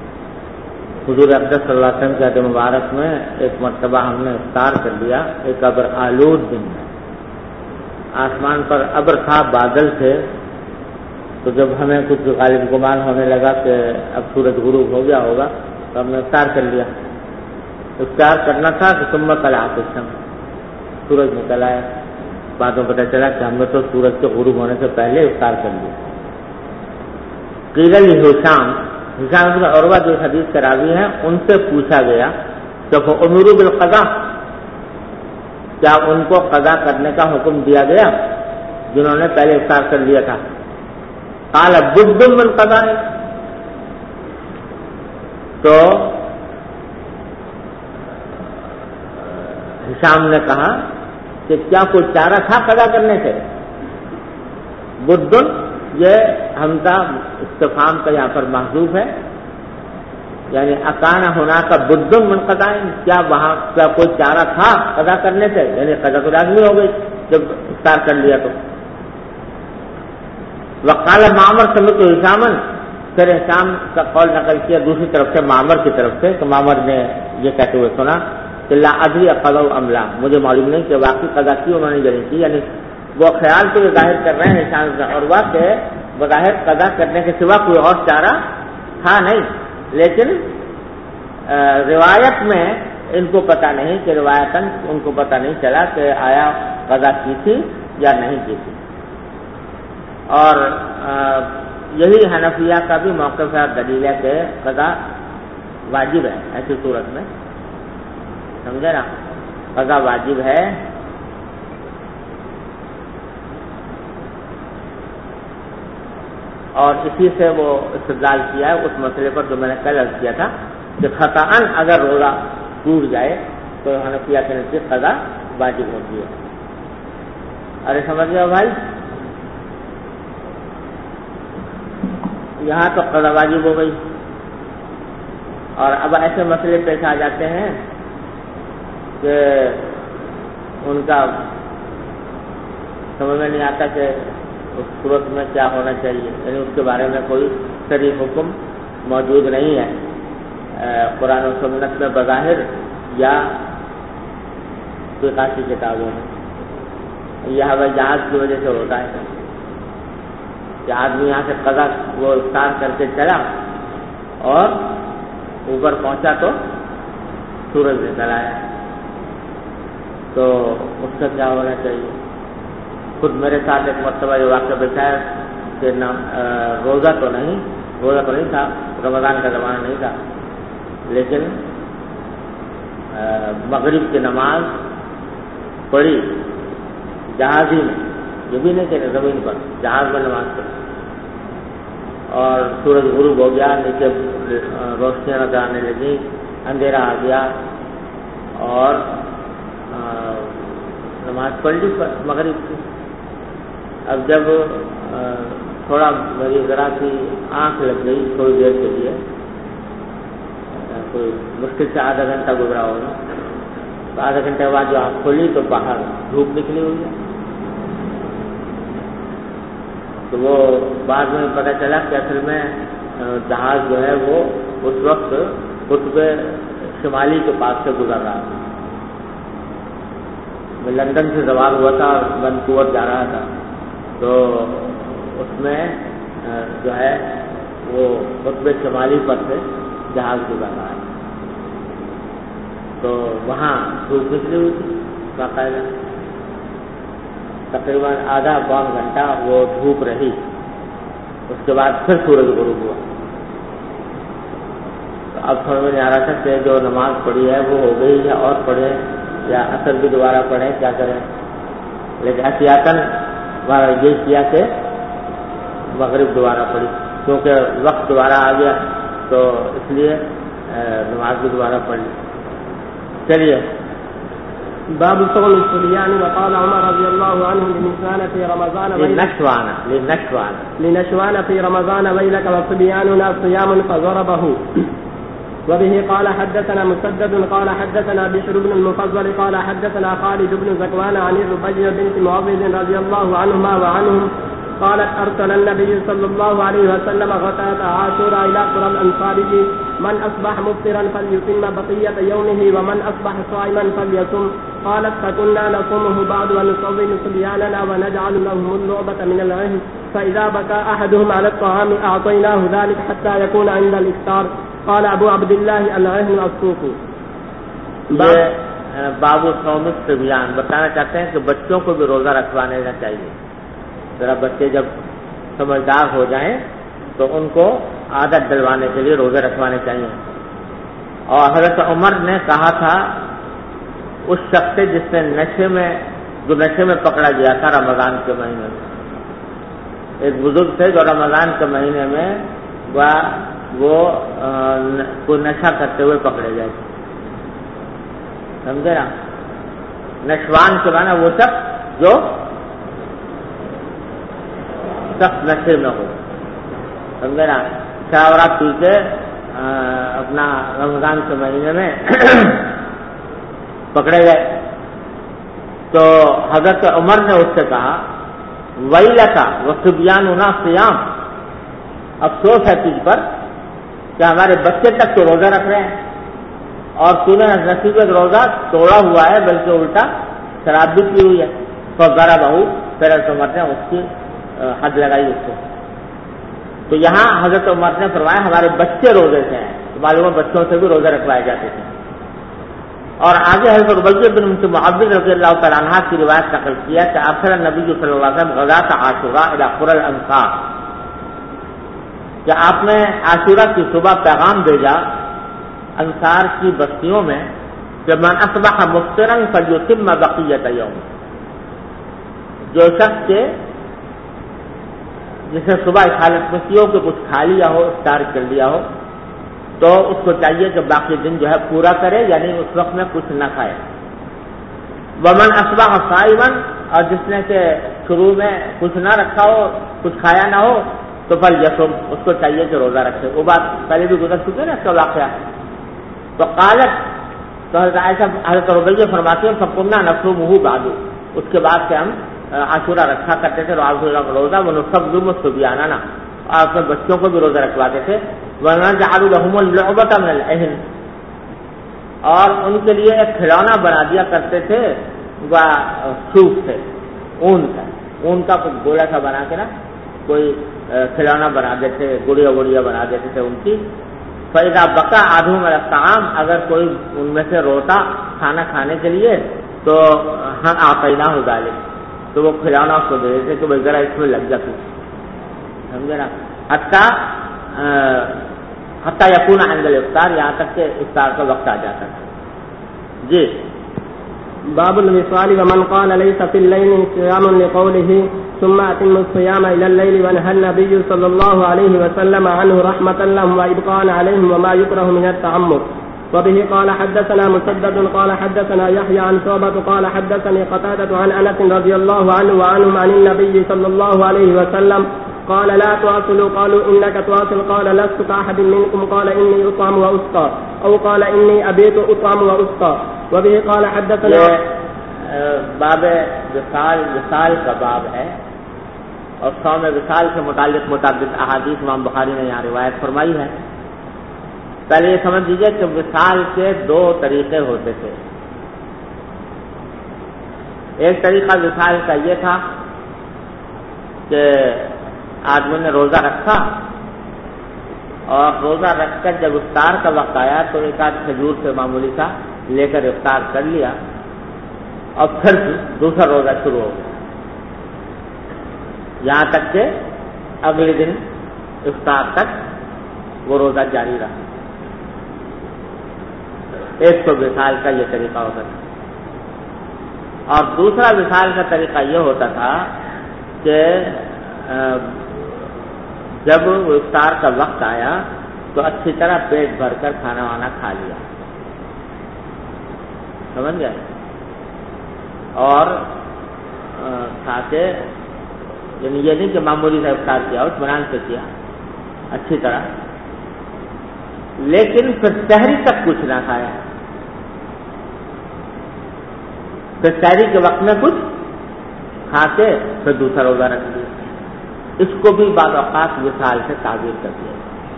حضور اقدس صلی اللہ علیہ وسلم کے عہد مبارک میں ایک مرتبہ ہم نے افطار کر لیا ایک ابر آلود دن میں. آسمان پر ابر تھا، بادل تھے، تو جب ہمیں کچھ غالب گمان ہونے لگا کہ اب سورج غروب ہو گیا ہوگا تو ہم نے افطار کر لیا. افطار کرنا تھا کہ ثم طلعت الشمس، سورج نکل آیا. بعد میں پتہ چلا کہ ہم نے تو سورج کے غروب ہونے سے پہلے افطار کر لیا. قیل لہشام بن عروہ جو حدیث کے راوی ہیں ان سے پوچھا گیا کہ امروا بالقضاء، کیا ان کو قضا کرنے کا حکم دیا گیا جنہوں نے پہلے افطار کر لیا تھا؟ قال بد من قضاء، تو ہشام نے کہا کہ کیا کوئی چارہ تھا قضا کرنے سے؟ بدن یہ حمزہ استفہام کا یہاں پر محذوف ہے، یعنی اکانا ہونا کا بدن من قضاء، کیا وہاں کیا کوئی چارہ تھا قضا کرنے سے؟ یعنی قضا تو لازمی ہو گئی جب افطار کر لیا تو. وقال معمر سمعت ہشاما، پھر ہشام کا قول نقل کیا دوسری طرف سے معمر کی طرف سے کہ معمر نے یہ کہتے ہوئے سنا کہ لا ادری اقضوا ام لا، مجھے معلوم نہیں کہ واقعی قضا کی انہوں نے یا نہیں کی. یعنی وہ خیال تو یہ ظاہر کر رہے ہیں ہشام بن عروہ کہ بظاہر قضا کرنے کے سوا کوئی اور چارہ تھا نہیں، لیکن روایت میں ان کو پتہ نہیں کہ روایتاً ان کو پتہ نہیں چلا کہ آیا قضا کی تھی یا نہیں کی تھی. اور یہی حنفیہ کا بھی موقف ہے، دلیل ہے کہ قضا واجب ہے ایسی صورت میں، سمجھے نا، قضا واجب ہے. اور اسی سے وہ استدلال کیا ہے اس مسئلے پر جو میں نے کل عرض کیا تھا کہ خطأً اگر روزہ ٹوٹ جائے تو حنفیہ کے نزدیک قضا واجب ہوتی ہے. ارے سمجھ گئے بھائی؟ یہاں تو قضا واجب ہو گئی. اور اب ایسے مسئلے پیش آ جاتے ہیں کہ ان کا سمجھ میں نہیں آتا کہ اس صورت میں کیا ہونا چاہیے، یعنی اس کے بارے میں کوئی صریح حکم موجود نہیں ہے قرآن و سنت میں بظاہر یا فقہ کی کتابوں میں. یہ ہوائی جہاز کی وجہ سے ہوتا ہے کہ آدمی یہاں سے قضا وہ افطار کر کے چلا اور اوپر پہنچا تو سورج نکل آیا، تو اس کا کیا ہونا چاہیے؟ خود میرے ساتھ ایک مرتبہ یہ واقعہ پیش آیا کہ روزہ تو نہیں تھا، رمضان کا زمانہ نہیں تھا، لیکن مغرب کی نماز پڑھی جہاز ہی میں، یہ بھی نہیں کہ زمین پر، جہاز میں نماز پڑھی اور سورج غروب ہو گیا، نیچے روشنیاں نظر آنے لگی، اندھیرا آ گیا اور نماز پڑھ لی مغرب کی. اب جب تھوڑا میری ذرا سی آنکھ لگ گئی تھوڑی دیر کے لیے، کوئی مشکل سے آدھا گھنٹہ گزرا ہوگا، تو آدھا گھنٹے بعد جو آنکھ کھولی تو باہر دھوپ نکلی ہوئی ہے. تو وہ بعد میں پتہ چلا کہ اصل میں جہاز جو ہے وہ اس وقت قطب شمالی کے پاس سے گزر رہا تھا. میں لندن سے سوار ہوا تھا اور ونکوور جا رہا تھا، تو اس میں جو ہے وہ قطب شمالی پر سے جہاز گزر رہا ہے، تو وہاں دھوپ نکلی ہوئی تھی باقاعدہ. تقریباً آدھا پون گھنٹہ وہ دھوپ رہی، اس کے بعد پھر سورج غروب ہوا. تو اب سمجھ میں نہیں آ رہا تھا کہ جو نماز پڑھی ہے وہ ہو گئی یا اور پڑھے یا اثر بھی دوبارہ پڑھیں، کیا کریں. لیکن احتیاطاً یہ کیا کہ مغرب دوبارہ پڑھی، کیونکہ وقت دوبارہ آ گیا تو اس لیے نماز بھی دوبارہ پڑھ لی. چلیے باب صوم الصبيان. وقال عمر رضي الله عنه لنشوان في رمضان لنشوان في رمضان ويلك وصبياننا صيام فضربه. وبه قال حدثنا مسدد قال حدثنا بشر بن المفضل قال حدثنا خالد بن زكوان عن الربيع بنت معوذ رضي الله عنهما وعنهم قالت أرسل النبي صلى الله عليه وسلم غداة عاشوراء إلى قرى الأنصار من أصبح مفطرا فليتم بقية يومه ومن أصبح صائما فليصم. قالت فكنا نصومه بعد ونصوم صبياننا ونجعل لهم اللعبة من العهن فإذا بكى أحدهم على الطعام أعطيناه ذلك حتى يكون عند الإفطار. قال أبو عبد الله العهن الصوف. باب صوم الصبيان بتانا چاہتے ہیں کہ بچوں کو بھی روزہ رکھوا لینا چاہیے. ذرا بچے جب سمجھدار ہو جائیں تو ان کو عادت ڈلوانے کے لیے روزے رکھوانے چاہیے. اور حضرت عمر نے کہا تھا اس شخص سے جس نے نشے میں پکڑا گیا تھا رمضان کے مہینے میں، ایک بزرگ تھے جو رمضان کے مہینے میں وہ کوئی نشہ کرتے ہوئے پکڑے گئے تھے. سمجھے نا؟ نشوان کے معنی وہ شخص جو سخت نشے میں ہو، سمجھے نا؟ شراب پی کے اپنا رمضان کے مہینے میں پکڑے گئے. تو حضرت عمر نے اس سے کہا ویلکا وصبیاننا صیام، افسوس ہے تجھ پر کہ ہمارے بچے تک تو روزہ رکھ رہے ہیں اور تو نے نصیب روزہ توڑا ہوا ہے، بلکہ الٹا شراب بھی پی ہوئی ہے. تو ذرا بہو پھر حضرت عمر نے اس کی حد لگائی اس کو. تو یہاں حضرت عمر نے فرمایا ہمارے بچے روزے سے ہیں، معلوم بچوں سے بھی روزے رکھوائے جاتے تھے. اور آگے حضرت ربیع بن معوذ رضی اللہ تعالیٰ عنہ کی روایت نقل کیا کہ آخر نبی صلی اللہ علیہ وسلم غداۃ عاشوراء الی قرى الانصار، کہ آپ نے عاشورہ کی صبح پیغام بھیجا انصار کی بستیوں میں کہ من اصبح مفطرا فلیتم بقیۃ یوم، جو شخص کے جسے صبح حالت میں کیوں کہ کچھ کھا لیا ہو، افطار کر لیا ہو، تو اس کو چاہیے کہ باقی دن جو ہے پورا کرے، یعنی اس وقت میں کچھ نہ کھائے۔ ومن اصبح صائما، اور جس نے کہ شروع میں کچھ نہ رکھا ہو، کچھ کھایا نہ ہو، تو فلیصم، اس کو چاہیے کہ روزہ رکھے۔ وہ بات پہلے بھی گزر چکی ہے نا اس کا واقعہ۔ تو قالت، تو حضرت ربیہ فرماتے ہیں فقمنا نصومہ بعد، اس کے بعد سے ہم عاشورہ رکھا کرتے تھے عاشورہ کا روزہ، ونصوم صبیاننا، اور اپنے بچوں کو بھی روزہ رکھواتے تھے، ونجعل لهم اللعبۃ من العہن، اور ان کے لیے ایک کھلونا بنا دیا کرتے تھے وہ صوف سے، اون کا کچھ گولا سا بنا کے نا کوئی کھلونا بنا دیتے، گڑیا بنا دیتے تھے ان کی۔ فَإِذَا بَقَى أَحَدُهُمْ عَلَى الطَّعَامِ، اگر کوئی ان میں سے روتا کھانا کھانے کے لیے تو ہم آتیناہ ذالک، تو وہ کھلانا اس کو دے دیتے کہ بھائی ذرا اس میں لگ جا تو، سمجھے نا، حتی یکون عند الافطار، یہاں تک کہ افطار کا وقت آ جاتا ہے۔ جی باب الوصال ومن قال ليس في الليل صيام لقوله ثم أتم الصيام إلى الليل، ونهى النبي صلى الله عليه وسلم عنه رحمة لهم وإبقاء عليهم وما يكره من التعمق. وبه قال حدثنا مسدد قال حدثنا يحيى عن شعبة قال حدثني قتادة عن أنس رضي الله عنه وعنهم عن النبي صلى الله عليه وسلم قال لا تواصلوا، قالوا إنك تواصل، قال لست كأحد منكم، قال إني أطعم وأسقى، أو قال إني أبيت أطعم وأسقى. وبه قال حدثنا، باب وصال کا باب ہے، اور صوم وصال سے متعلق متعدد احادیث امام بخاری نے یہاں روایت فرمائی ہے۔ پہلے یہ سمجھ لیجیے کہ وصال کے دو طریقے ہوتے تھے۔ ایک طریقہ وصال کا یہ تھا کہ آدمی نے روزہ رکھا، اور روزہ رکھ کر جب افطار کا وقت آیا تو ایک آدھ کھجور سے معمولی سا لے کر افطار کر لیا، اور پھر دوسرا روزہ شروع ہو گیا، یہاں تک کہ اگلے دن افطار تک وہ روزہ جاری رہا۔ ایک تو وصال کا یہ طریقہ ہوتا تھا، اور دوسرا وصال کا طریقہ یہ ہوتا تھا کہ جب افطار کا وقت آیا تو اچھی طرح پیٹ بھر کر کھانا وانا کھا لیا، سمجھ گئے، اور کھا کے، یعنی یہ نہیں کہ معمولی سے افطار کیا، اس بنان سے کیا اچھی طرح، لیکن پھر سحری تک کچھ نہ کھایا، پھر سحری کے وقت میں کچھ کھا کے پھر دوسرا روزہ رکھ دیا۔ اس کو بھی بعض اوقات وصال سے تعبیر کر دیا۔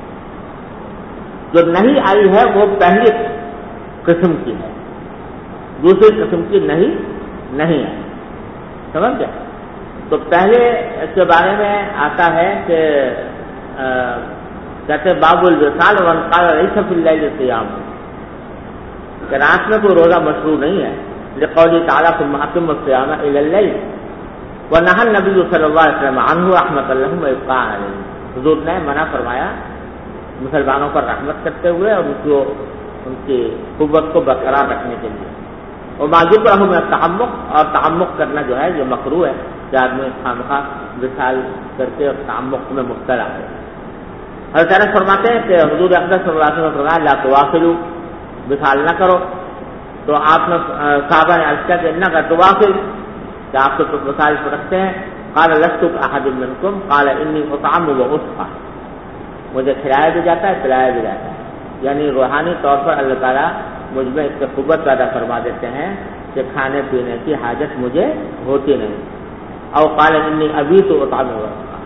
جو نہیں آئی ہے وہ پہلی قسم کی ہے، دوسری قسم کی نہیں ہے، سمجھ گئے؟ تو پہلے کے بارے میں آتا ہے کہ کہتے باب الوصال ومن قال ليس في الليل صيام، کہ رات میں کوئی روزہ مشروع نہیں ہے، لقوله تعالی ثم أتموا الصيام إلى الليل، ونهى النبي صلی اللہ علیہ وسلم عنہ رحمۃ لهم وإبقاء عليهم، حضور نے منع فرمایا مسلمانوں پر رحمت کرتے ہوئے اور ان کی قوت کو برقرار رکھنے کے لیے۔ وما يكره من التعمق، اور تعمق کرنا جو ہے یہ مکروہ ہے کہ آدمی خامخواہ وصال کر کے اور تعمق میں مبتلا ہے۔ حضرت انس فرماتے ہیں کہ حضور اقدس صلی اللہ علیہ وسلم نے فرمایا لا تواصلوا، وصال نہ کرو، تو آپ نے صحابہ نے عرض کیا کہ انک تواصل، کہ آپ تو وصال کو رکھتے ہیں، قال لست كأحد منكم قال إني أطعم وأسقى، مجھے کھلایا بھی جاتا ہے پلایا بھی جاتا ہے، یعنی روحانی طور پر اللہ تعالیٰ مجھ میں اس سے قوت پیدا فرما دیتے ہیں کہ کھانے پینے کی حاجت مجھے ہوتی نہیں۔ او قال إني أبيت أطعم وأسقى۔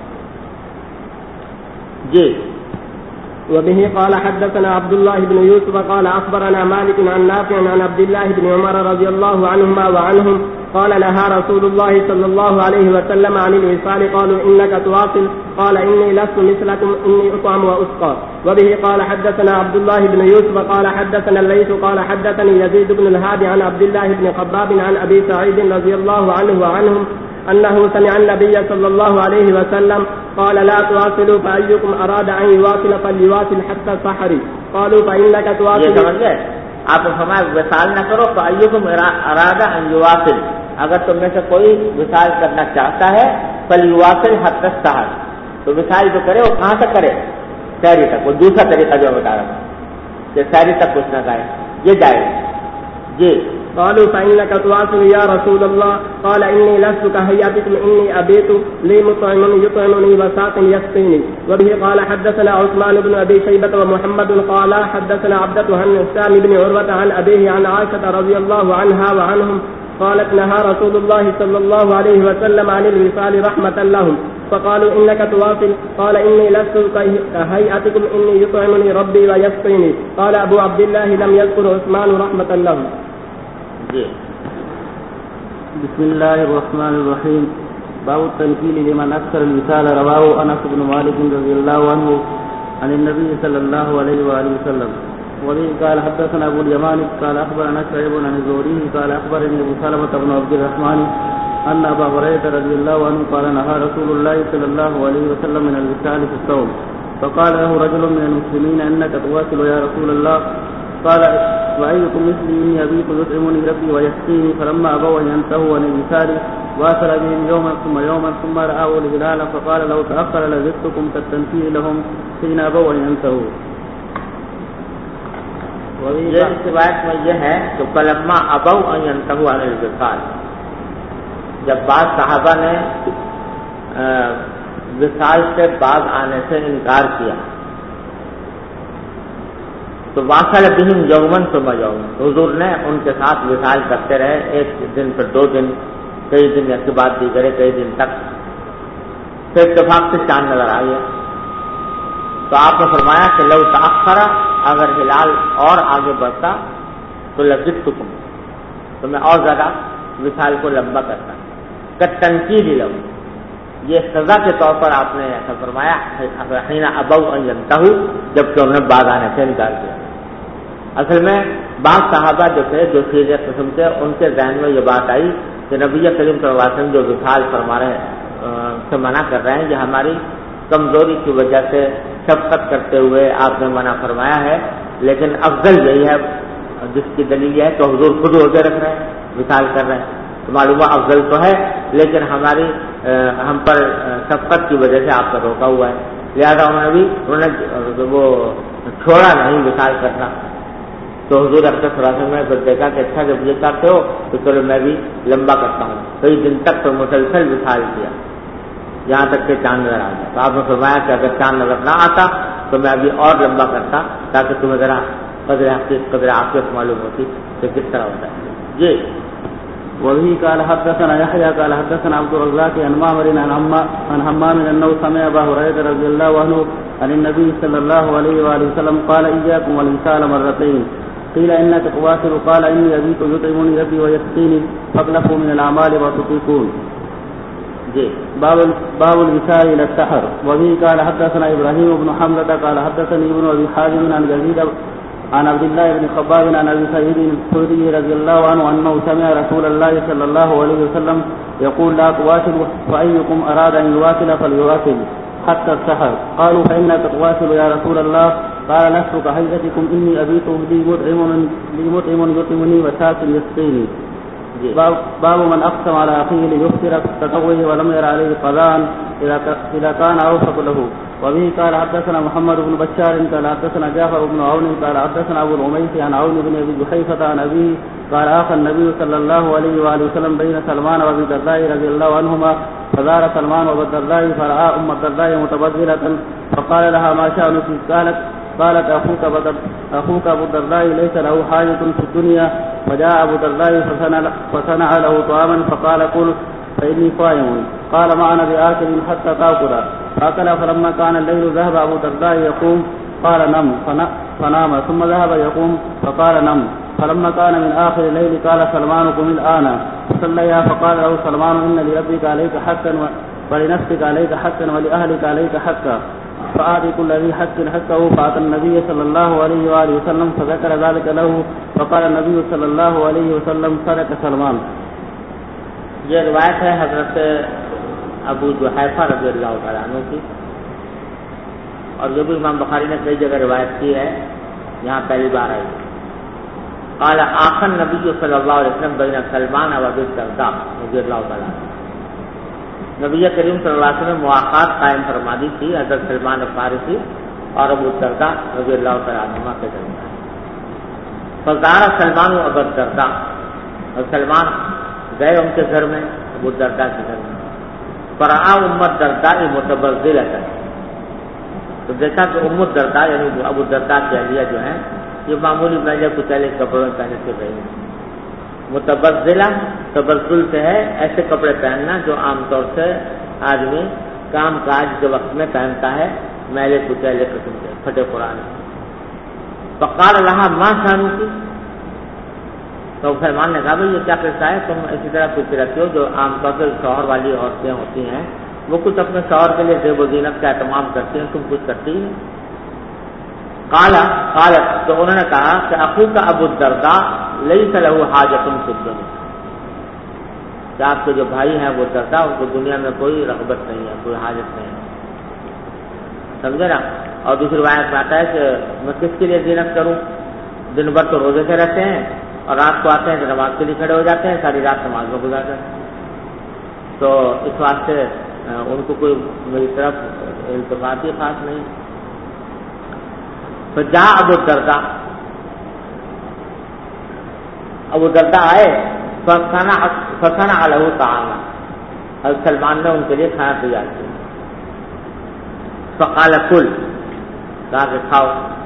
جی وبه قال حدثنا عبد الله بن يوسف قال أخبرنا مالك عن نافع عن عبد الله بن عمر رضي الله عنهما وعنهم قال نهى رسول الله صلى الله عليه وسلم عن الوصال، قالوا إنك تواصل، قال إني لست مثلكم إني أطعم وأسقى. وبه قال حدثنا عبد الله بن يوسف قال حدثنا الليث قال حدثني يزيد بن الهادي عن عبد الله بن خباب عن أبي سعيد رضي الله عنه وعنهم أنه سمع النبي صلى الله عليه وسلم قال لا تواصلوا فأيكم أراد أن يواصل فليواصل حتى السحر، قالوا فإنك تواصل۔ آپ نے فرمایا وصال نہ کرو، فأيكم أراد أن يواصل، اگر تم میں سے کوئی وصال کرنا چاہتا ہے فليواصل حتى السحر، تو وصال جو کرے وہ کہاں تک کرے؟ سحری تک. وہ دوسرا طریقہ جو بتا رہا تھا کہ سحری تک کچھ نہ کھائے, یہ جائے. جی قالوا فإنك تواصل يا رسول الله قال إني لست كهيئتكم إني أبيت لي مطعم يطعمني وساق يسقيني. وبه قال حدثنا عثمان بن أبي شيبة ومحمد قال حدثنا عبدة عن هشام بن عروة عن أبيه عن عائشة رضي الله عنها وعنهم قالت نهى رسول الله صلى الله عليه وسلم عن الوصال رحمة لهم فقالوا إنك تواصل قال إني لست كهيئتكم إني يطعمني ربي ويسقيني. قال أبو عبد الله لم يذكر عثمان رحمة لهم. جی بسم الله الرحمن الرحيم. باب التنكيل لمن أكثر الوصال. رواه أنس بن مالك رضي الله عنه عن النبي صلى الله عليه وآله وسلم. وبه قال حدثنا أبو اليمان قال أخبرنا شعيب عن الزهري قال أخبرني أبو سلمة بن عبد الرحمن أن أبا هريرة رضي الله عنه قال نهى رسول الله صلى الله عليه وسلم من الوصال في الصوم. فقال له رجل من المسلمين إنك تواصل يا رسول الله قال وأيكم مثلي إني أبيت يطعمني ربي ويسقيني. فلما أبوا أن ينتهوا عن الوصال واصل بهم يوما ثم رأوا الهلال فقال لو تأخر لزدتكم كالتنكيل لهم حين أبوا أن ينتهوا. یہ اس روایت میں یہ ہے کہ فلما ابوا ان ينتهوا عن الوصال, جب بعض صحابہ نے وصال سے باز آنے سے انکار کیا تو واصل بهم یوما ثم یوما, حضور نے ان کے ساتھ وصال کرتے رہے, ایک دن پھر 2 دن, کئی دن کے بعد دیگرے کئی دن تک. پھر اتفاق سے چاند نظر آ گیا تو آپ نے فرمایا کہ لو تأخر, اگر ہلال اور آگے بڑھتا تو لزدتکم, تو میں اور زیادہ وصال کو لمبا کرتا. کالتنکیل لهم, یہ سزا کے طور پر آپ نے ایسا فرمایا حین ابوا ان ينتهوا, جبکہ انہوں نے باز آنے سے انکار کیا. اصل میں بعض صحابہ جو تھے جو سیدھے قسم کے, ان کے ذہن میں یہ بات آئی کہ نبی کریم صلی اللہ علیہ وسلم جو وصال فرما رہے سے منع کر رہے ہیں, یہ ہماری کمزوری کی وجہ سے شفقت کرتے ہوئے آپ نے منع فرمایا ہے, لیکن افضل یہی ہے, جس کی دلیل ہے کہ حضور خود روزے رکھ رہے ہیں, وصال کر رہے ہیں, تو معلومہ افضل تو ہے, لیکن ہم پر شفقت کی وجہ سے آپ کا روکا ہوا ہے, لہٰذا انہوں نے وہ چھوڑا نہیں وصال کرنا. تو حضور اکرم صلی اللہ علیہ وسلم نے پھر دیکھا کہ اچھا جب یہ کرتے ہو تو چلو میں بھی لمبا کرتا ہوں. کئی دن تک تو مسلسل وصال کیا یہاں تک کہ چاند نظر آ گیا. تو آپ نے فرمایا کہ اگر چاند نظر نہ آتا تو میں ابھی اور لمبا کرتا تاکہ تمہیں ذرا قدر عافیت معلوم ہوتی کہ کس طرح ہوتا ہے. جی وبه قال حدثنا يحيى قال حدثنا عبد الرزاق عن معمر عن حمام انه سمع ابا هريره رضي الله عنه عن النبي صلى الله عليه واله وسلم قال اياكم والوصال مرتين. قيل انك تواصل قال اني ابيت يطعمني ربي ويسقيني فاغلقوا من الاعمال وتطيقون. جی باب الوصال الى السحر. وبه قال حدثنا ابراهيم بن حمزه قال حدثني ابن ابي حازم عن يزيد عن عبد الله بن خباب عن ابي سعيد الخدري رضي الله عنه انه سمع رسول الله صلى الله عليه وسلم يقول لا تواصلوا فايكم اراد ان يواصل فليواصل حتى السحر. قالوا فانك تواصل يا رسول الله قال لست كهيئتكم اني ابيت لي مطعم يطعمني وساق يسقيني. باب من اقسم على اخيه ليفطر تطوعه ولم ير عليه قضاء اذا كان اوفق له. وبه قال حدثنا محمد بن بشار قال حدثنا جعفر بن عون قال حدثنا ابو العميس عن عون بن ابي جحيفة عن ابيه قال آخى النبي صلى الله عليه واله وسلم بين سلمان وابي الدرداء رضي الله عنهما فزار سلمان وابي الدرداء فرأى ام الدرداء متبذلة فقال لها ما شأنك؟ قالت اخوك ابو الدرداء ليس له حاجة في الدنيا. فجاء ابو الدرداء فصنع له طعاما فقال كل فإني صائم. قال ما أنا بآكل حتى تأكل. فأكل فلما كان الليل ذهب أبو الدرداء يقوم قال نم فنام ثم ذهب يقوم فقال نم. فلما كان من آخر الليل قال سلمان قم الآن فصليها. فقال له سلمان إن لربك عليك حقا ولنفسك عليك حقا ولأهلك عليك حقا فآتي كل ذي حق حقه. فأتى النبي صلى الله عليه وآله وسلم فذكر ذلك له فقال النبي صلى الله عليه وسلم صدق سلمان. یہ روایت ہے حضرت ابو جحیفہ رضی اللہ تعالیٰ عنہ کی, اور جو بھی امام بخاری نے کئی جگہ روایت کی ہے, یہاں پہلی بار آئی. قال آخى النبي صلی اللہ علیہ وسلم بین سلمان و ابی الدرداء رضی اللہ تعالیٰ عنہ. نبی کریم صلی اللہ علیہ وسلم نے مواقعات قائم فرما دی تھی حضرت سلمان فارسی اور ابو الدرداء رضی اللہ تعالیٰ عنہما کے درمیان. فزار سلمان و ابو الدرداء، اور سلمان گئے ان کے گھر میں، ابو الدرداء کے گھر میں. فرآ ام الدرداء متبذلۃ، تو دیکھا کہ ام الدرداء یعنی ابو الدرداء کی اہلیہ جو ہیں یہ معمولی میلے کچیلے کپڑوں میں پہنے سے گئی ہیں. متبذلہ تبذل سے ہے ایسے کپڑے پہننا جو عام طور سے آدمی کام کاج کے وقت میں پہنتا ہے، میلے کچیلے قسم کے پھٹے پرانے. فقال لها ما شانوکی، تو سلمان نے کہا بھائی یہ کیا قصہ ہے، تم اسی طرح کچھ رہتے ہو جو عام طور سے شوہر والی عورتیں ہوتی ہیں وہ کچھ اپنے شوہر کے لیے زیب و زینت کا اہتمام کرتی ہیں، تم کچھ کرتی ہیں. قالت، تو انہوں نے کہا کہ اخوک ابو الدرداء لیس له حاجۃ فی الدنیا، کہ آپ کے جو بھائی ہیں وہ الدرداء ان کو دنیا میں کوئی رغبت نہیں ہے، کوئی حاجت نہیں ہے. سمجھے نا. اور دوسری روایت میں آتا ہے کہ میں کس کے لیے زینت کروں، دن بھر تو روزے سے رہتے ہیں اور رات کو آتے ہیں تو نماز کے لیے کھڑے ہو جاتے ہیں، ساری رات نماز میں گزارتے ہیں. تو اس واسطے ان کو کوئی میری طرف التفات ہی خاص نہیں. تو جا ابو الدرداء، ابو الدرداء آئے، فصنع له طعاما، حضرت سلمان نے ان کے لیے کھانا تیار کیا. فقال کل، کہا کہ کھاؤ.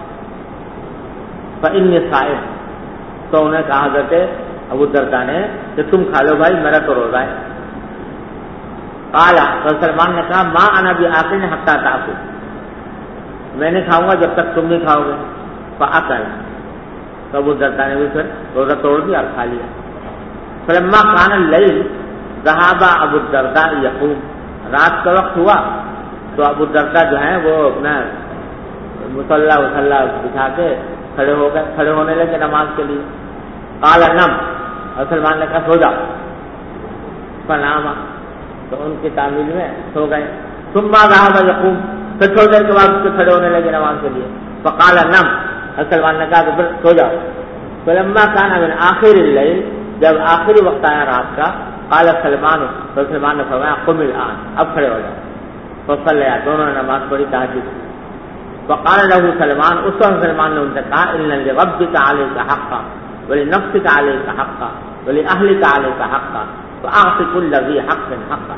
فإني صائم، تو انہیں کہا حضرت ابو الدرداء نے کہ تم کھا لو بھائی، میرا تو روزہ ہے. قال، تو سلمان نے کہا ما انا بآكل حتى تأكل، میں نہیں کھاؤں گا جب تک تم نہیں کھاؤ گے. فأكل، تو ابو الدرداء نے بھی پھر روزہ توڑ دیا اور کھا لیا. فلما كان الليل ذهب ابو الدرداء يقوم، رات کا وقت ہوا تو ابو الدرداء جو ہیں وہ اپنا مصلی بچھا کے کھڑے ہونے لگے نماز کے لیے. قال نم، اور سلمان نے کہا سو جاؤ. فنام، تو ان کی تعمیل میں سو گئے. ثم ذهب يقوم، پھر تھوڑی دیر کے بعد اس سے کھڑے ہونے لگے نماز کے لیے. فقال نم، اور سلمان نے کہا کہ پھر سو جاؤ. فلما كان من آخر الليل، جب آخری وقت آیا رات کا، قال سلمان، تو سلمان نے فرمایا قم الآن، اب کھڑے ہو جاؤ. فصلى، دونوں نے نماز پڑھی تہجد. فقال له سلمان، اس وقت سلمان نے ان سے کہا ان لربك عليك حقا ولنفسك عليك حقا ولأهلك عليك حقا فأعط كل ذي حق حقا،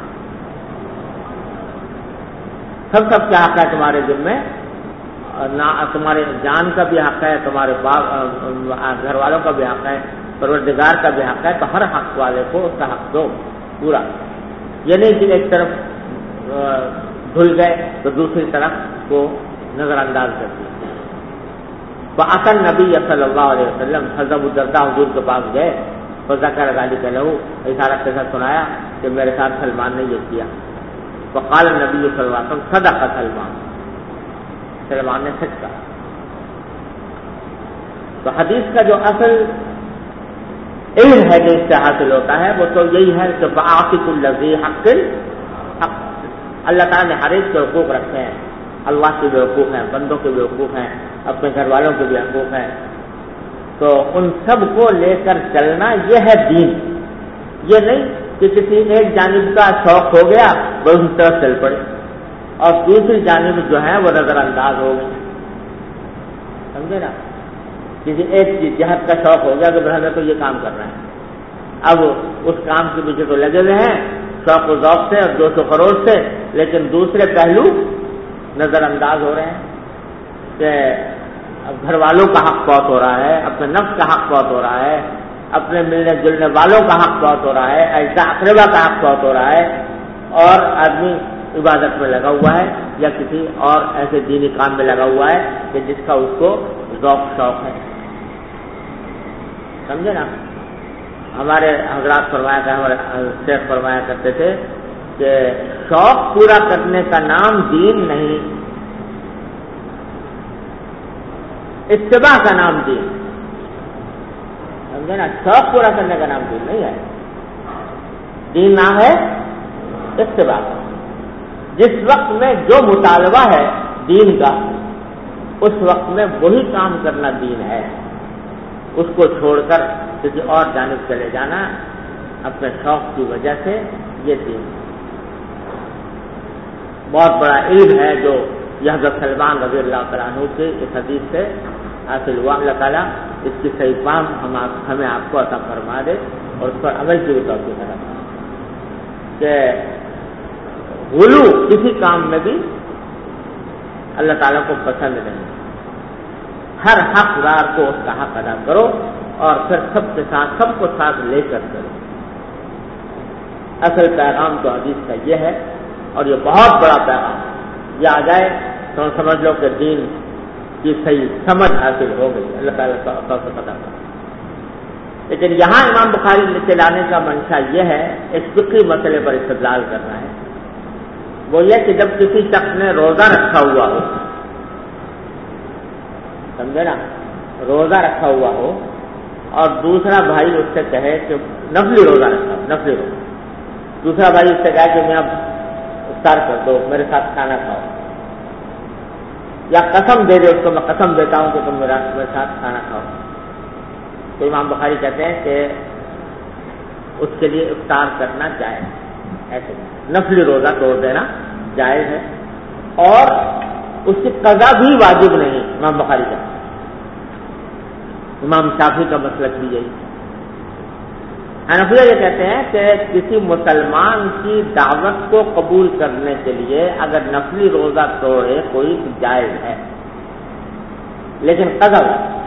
سب کیا حق ہے تمہارے ذمہ، تمہارے جان کا بھی حق ہے، تمہارے گھر والوں کا بھی حق ہے، پروردگار کا بھی حق ہے، تو ہر حق والے کو اس کا حق دو پورا. یہ نہیں کہ ایک طرف دھل گئے تو دوسری طرف کو نظر انداز کر دیا. فأتى النبي صلی اللہ علیہ وسلم، حضرت الدرداء حضور کے پاس گئے. فذكر ذلك له، اشارہ کے ساتھ سنایا کہ میرے ساتھ سلمان نے یہ کیا. فقال النبي صلی اللہ علیہ وسلم صدق سلمان، سلمان نے سچ کہا. تو حدیث کا جو اصل علم ہے جو اس سے حاصل ہوتا ہے وہ تو یہی ہے کہ فآت كل ذي حق حق، اللہ تعالیٰ نے ہر ایک کے حقوق رکھے ہیں. اللہ کے بھی حقوق ہیں، بندوں کے بھی حقوق ہیں، اپنے گھر والوں کے بھی حقوق ہیں. تو ان سب کو لے کر چلنا یہ ہے دین. یہ نہیں کہ کسی ایک جانب کا شوق ہو گیا وہ اس طرف چل پڑے اور دوسری جانب جو ہے وہ نظر انداز ہو گئی. سمجھے نا. کسی ایک جہت کا شوق ہو گیا کہ ہمیں تو یہ کام کرنا ہے، اب اس کام کے پیچھے تو لگے ہوئے ہیں شوق و ذوق سے اور 200 کروڑ سے، لیکن دوسرے پہلو نظر انداز ہو رہے ہیں کہ گھر والوں کا حق بہت ہو رہا ہے، اپنے نفس کا حق بہت ہو رہا ہے، اپنے ملنے جلنے والوں کا حق بہت ہو رہا ہے، ایسا اقربا کا حق بہت ہو رہا ہے، اور آدمی عبادت میں لگا ہوا ہے یا کسی اور ایسے دینی کام میں لگا ہوا ہے کہ جس کا اس کو ذوق شوق ہے. سمجھے نا. ہمارے حضرات فرمایا تھا، ہمارے شیخ فرمایا کرتے تھے کہ شوق پورا کرنے کا نام دین نہیں، اتباع کا نام دین. سمجھے نا. شوق پورا کرنے کا نام دین نہیں ہے، دین نام ہے اتباع. جس وقت میں جو مطالبہ ہے دین کا اس وقت میں وہی کام کرنا دین ہے. اس کو چھوڑ کر کسی اور جانب چلے جانا اپنے شوق کی وجہ سے یہ دین. بہت بڑا علم ہے جو یہ حضرت سلمان رضی اللہ تعالیٰ عنہ کے اس حدیث سے حاصل ہوا. اللہ تعالیٰ اس کی صحیح فہم ہمیں آپ کو عطا فرما دے اور اس پر عمل کی توفیق عطا فرما کہ غلو کسی کام میں بھی اللہ تعالیٰ کو پسند نہیں. ہر حقدار کو اس کا حق ادا کرو اور پھر سب کے ساتھ سب کو ساتھ لے کر کرو. اصل پیغام تو حدیث کا یہ ہے اور یہ بہت بڑا پیغام ہے. یہ آ جائے تو سمجھ لو کہ دین کی صحیح سمجھ حاصل ہو گئی. اللہ تعالیٰ کا پتہ کرا. لیکن یہاں امام بخاری لکھے لانے کا منشا یہ ہے ایک فقہی مسئلے پر استدلال کرنا ہے. وہ یہ کہ جب کسی شخص نے روزہ رکھا ہوا ہو, سمجھے نا, روزہ رکھا ہوا ہو اور دوسرا بھائی اس سے کہے کہ نفلی روزہ رکھا ہو, نفلی روزہ, دوسرا بھائی اس سے کہے کہ میں اب افطار کر دو, میرے ساتھ کھانا کھاؤ, یا قسم دے دے اس کو, میں قسم دیتا ہوں کہ تم میرے ساتھ کھانا کھاؤ. تو امام بخاری کہتے ہیں کہ اس کے لیے افطار کرنا جائز ہے. ایسے نفلی روزہ توڑ دینا جائز ہے اور اس کی قضا بھی واجب نہیں. امام بخاری کہتے ہیں. امام شافعی کا مسلک بھی یہی. حنفیہ یہ کہتے ہیں کہ کسی مسلمان کی دعوت کو قبول کرنے کے لیے اگر نفلی روزہ توڑے کوئی جائز ہے لیکن قضا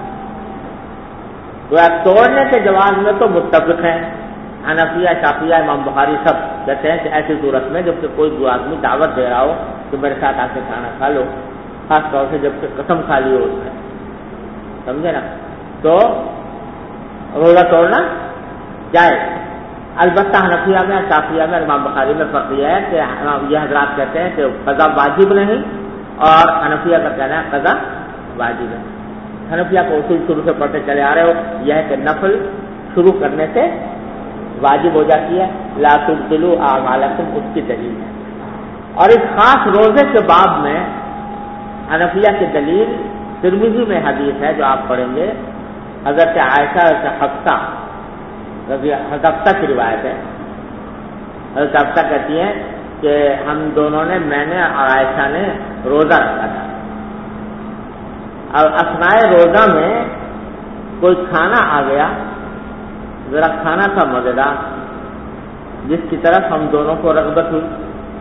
تو توڑنے کے جواز میں تو متفق ہیں. حنفیہ, شافعیہ, امام بخاری سب کہتے ہیں کہ ایسی صورت میں جب کہ کوئی دو آدمی دعوت دے رہا ہو کہ میرے ساتھ آ کے کھانا کھا لو, خاص طور سے جب کہ قسم کھا لی ہو اس نے, سمجھے نا, تو روزہ توڑنا جائز. البتہ حنفیہ میں, شافعیہ میں, امام بخاری میں فرق یہ ہے کہ یہ حضرات کہتے ہیں کہ قضا واجب نہیں اور حنفیہ کا کہنا ہے قضا واجب ہے. حنفیہ کو اصول شروع سے پڑھتے چلے آ رہے ہو یہ ہے کہ نفل شروع کرنے سے واجب ہو جاتی ہے. لا تبطلوا اعمالکم اس کی دلیل ہے. اور اس خاص روزے کے باب میں حنفیہ کی دلیل ترمذی میں حدیث ہے جو آپ پڑھیں گے. حضرت عائشہ سے حفصہ, حضرت حفصہ کی روایت ہے. حضرت حفصہ کہتی ہیں کہ ہم دونوں نے, میں نے اور عائشہ نے روزہ رکھا تھا اور اثناء روزہ میں کوئی کھانا آ گیا, ذرا کھانا تھا مزیدار جس کی طرف ہم دونوں کو رغبت ہوئی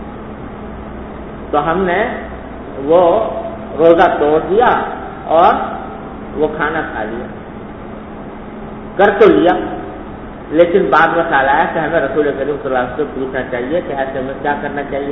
تو ہم نے وہ روزہ توڑ دیا اور وہ کھانا کھا لیا. کر تو لیا لیکن بعد میں خیال آیا کہ ہمیں رسول کریم صلی اللہ علیہ وسلم سے پوچھنا چاہیے کہ ایسے میں کیا کرنا چاہیے,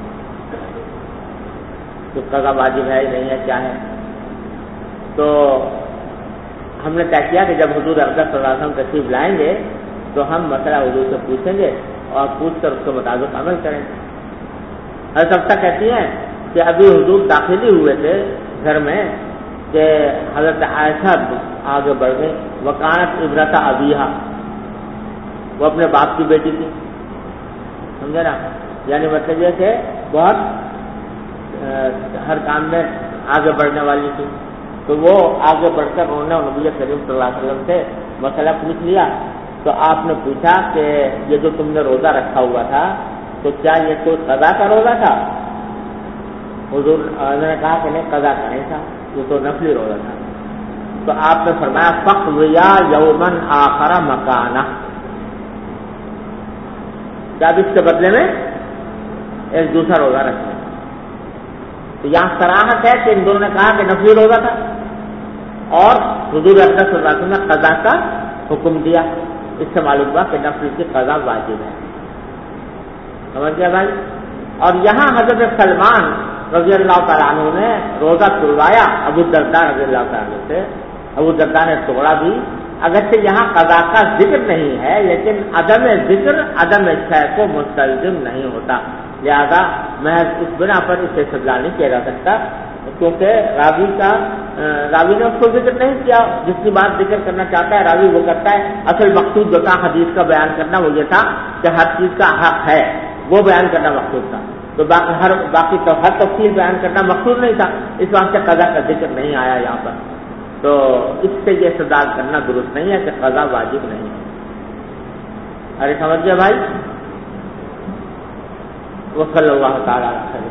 تو قضا واجب ہے نہیں ہے کیا ہے. تو ہم نے طے کیا کہ جب حضور اقدس صلی اللہ علیہ وسلم تشریف لائیں گے تو ہم مسئلہ حضور سے پوچھیں گے اور پوچھ کر اس کے مطابق عمل کریں گے. حضرت حفصہ کہتی ہیں کہ ابھی حضور داخل ہی ہوئے تھے گھر میں کہ حضرت عائشہ آگے بڑھ گئی. وکانت عبرت ابیہا, وہ اپنے باپ کی بیٹی تھی, سمجھے نا, یعنی مطلب یہ کہ بہت ہر کام میں آگے بڑھنے والی تھی. تو وہ آگے بڑھ کر انہوں نے نبی کریم صلی اللہ علیہ وسلم سے مسئلہ پوچھ لیا. تو آپ نے پوچھا کہ یہ جو تم نے روزہ رکھا ہوا تھا تو کیا یہ کوئی قضا کا روزہ تھا؟ حضور نے کہا کہ نہیں, قضا کا نہیں تھا, یہ تو نفلی روزہ تھا. تو آپ نے فرمایا فقضیا یومن آخر مکانہ, کیا اس کے بدلے میں ایک دوسرا روزہ رکھا. تو یہاں صراحت ہے کہ ان دونوں نے کہا کہ نفلی روزہ تھا اور حضور اقدس صلی اللہ علیہ وسلم نے قضا کا حکم دیا. اس سے معلوم ہوا کہ نفل کی قضا واجب ہے. سمجھ گیا بھائی. اور یہاں حضرت سلمان رضی اللہ تعالیٰ عنہ نے روزہ توڑوایا ابو الدرداء رضی اللہ تعالیٰ عنہ سے. ابو الدرداء نے توڑا بھی, اگرچہ یہاں قضا کا ذکر نہیں ہے لیکن عدم ذکر عدم شے کو مستلزم نہیں ہوتا. لہذا محض اس بنا پر اسے استدلال نہیں کیا جا سکتا کیونکہ راوی نے اس کو ذکر نہیں کیا. جس کی بات ذکر کرنا چاہتا ہے راوی وہ کرتا ہے. اصل مقصود جو تھا حدیث کا بیان کرنا وہ یہ تھا کہ ہر چیز کا حق ہے وہ بیان کرنا مقصود تھا. تو باقی تو ہر تفصیل بیان کرنا مقصود نہیں تھا. اس واسطے قضا کا ذکر نہیں آیا یہاں پر. تو اس سے یہ استدلال کرنا درست نہیں ہے کہ قضا واجب نہیں ہے. ارے سمجھ گئے بھائی. وصلی اللہ تعالیٰ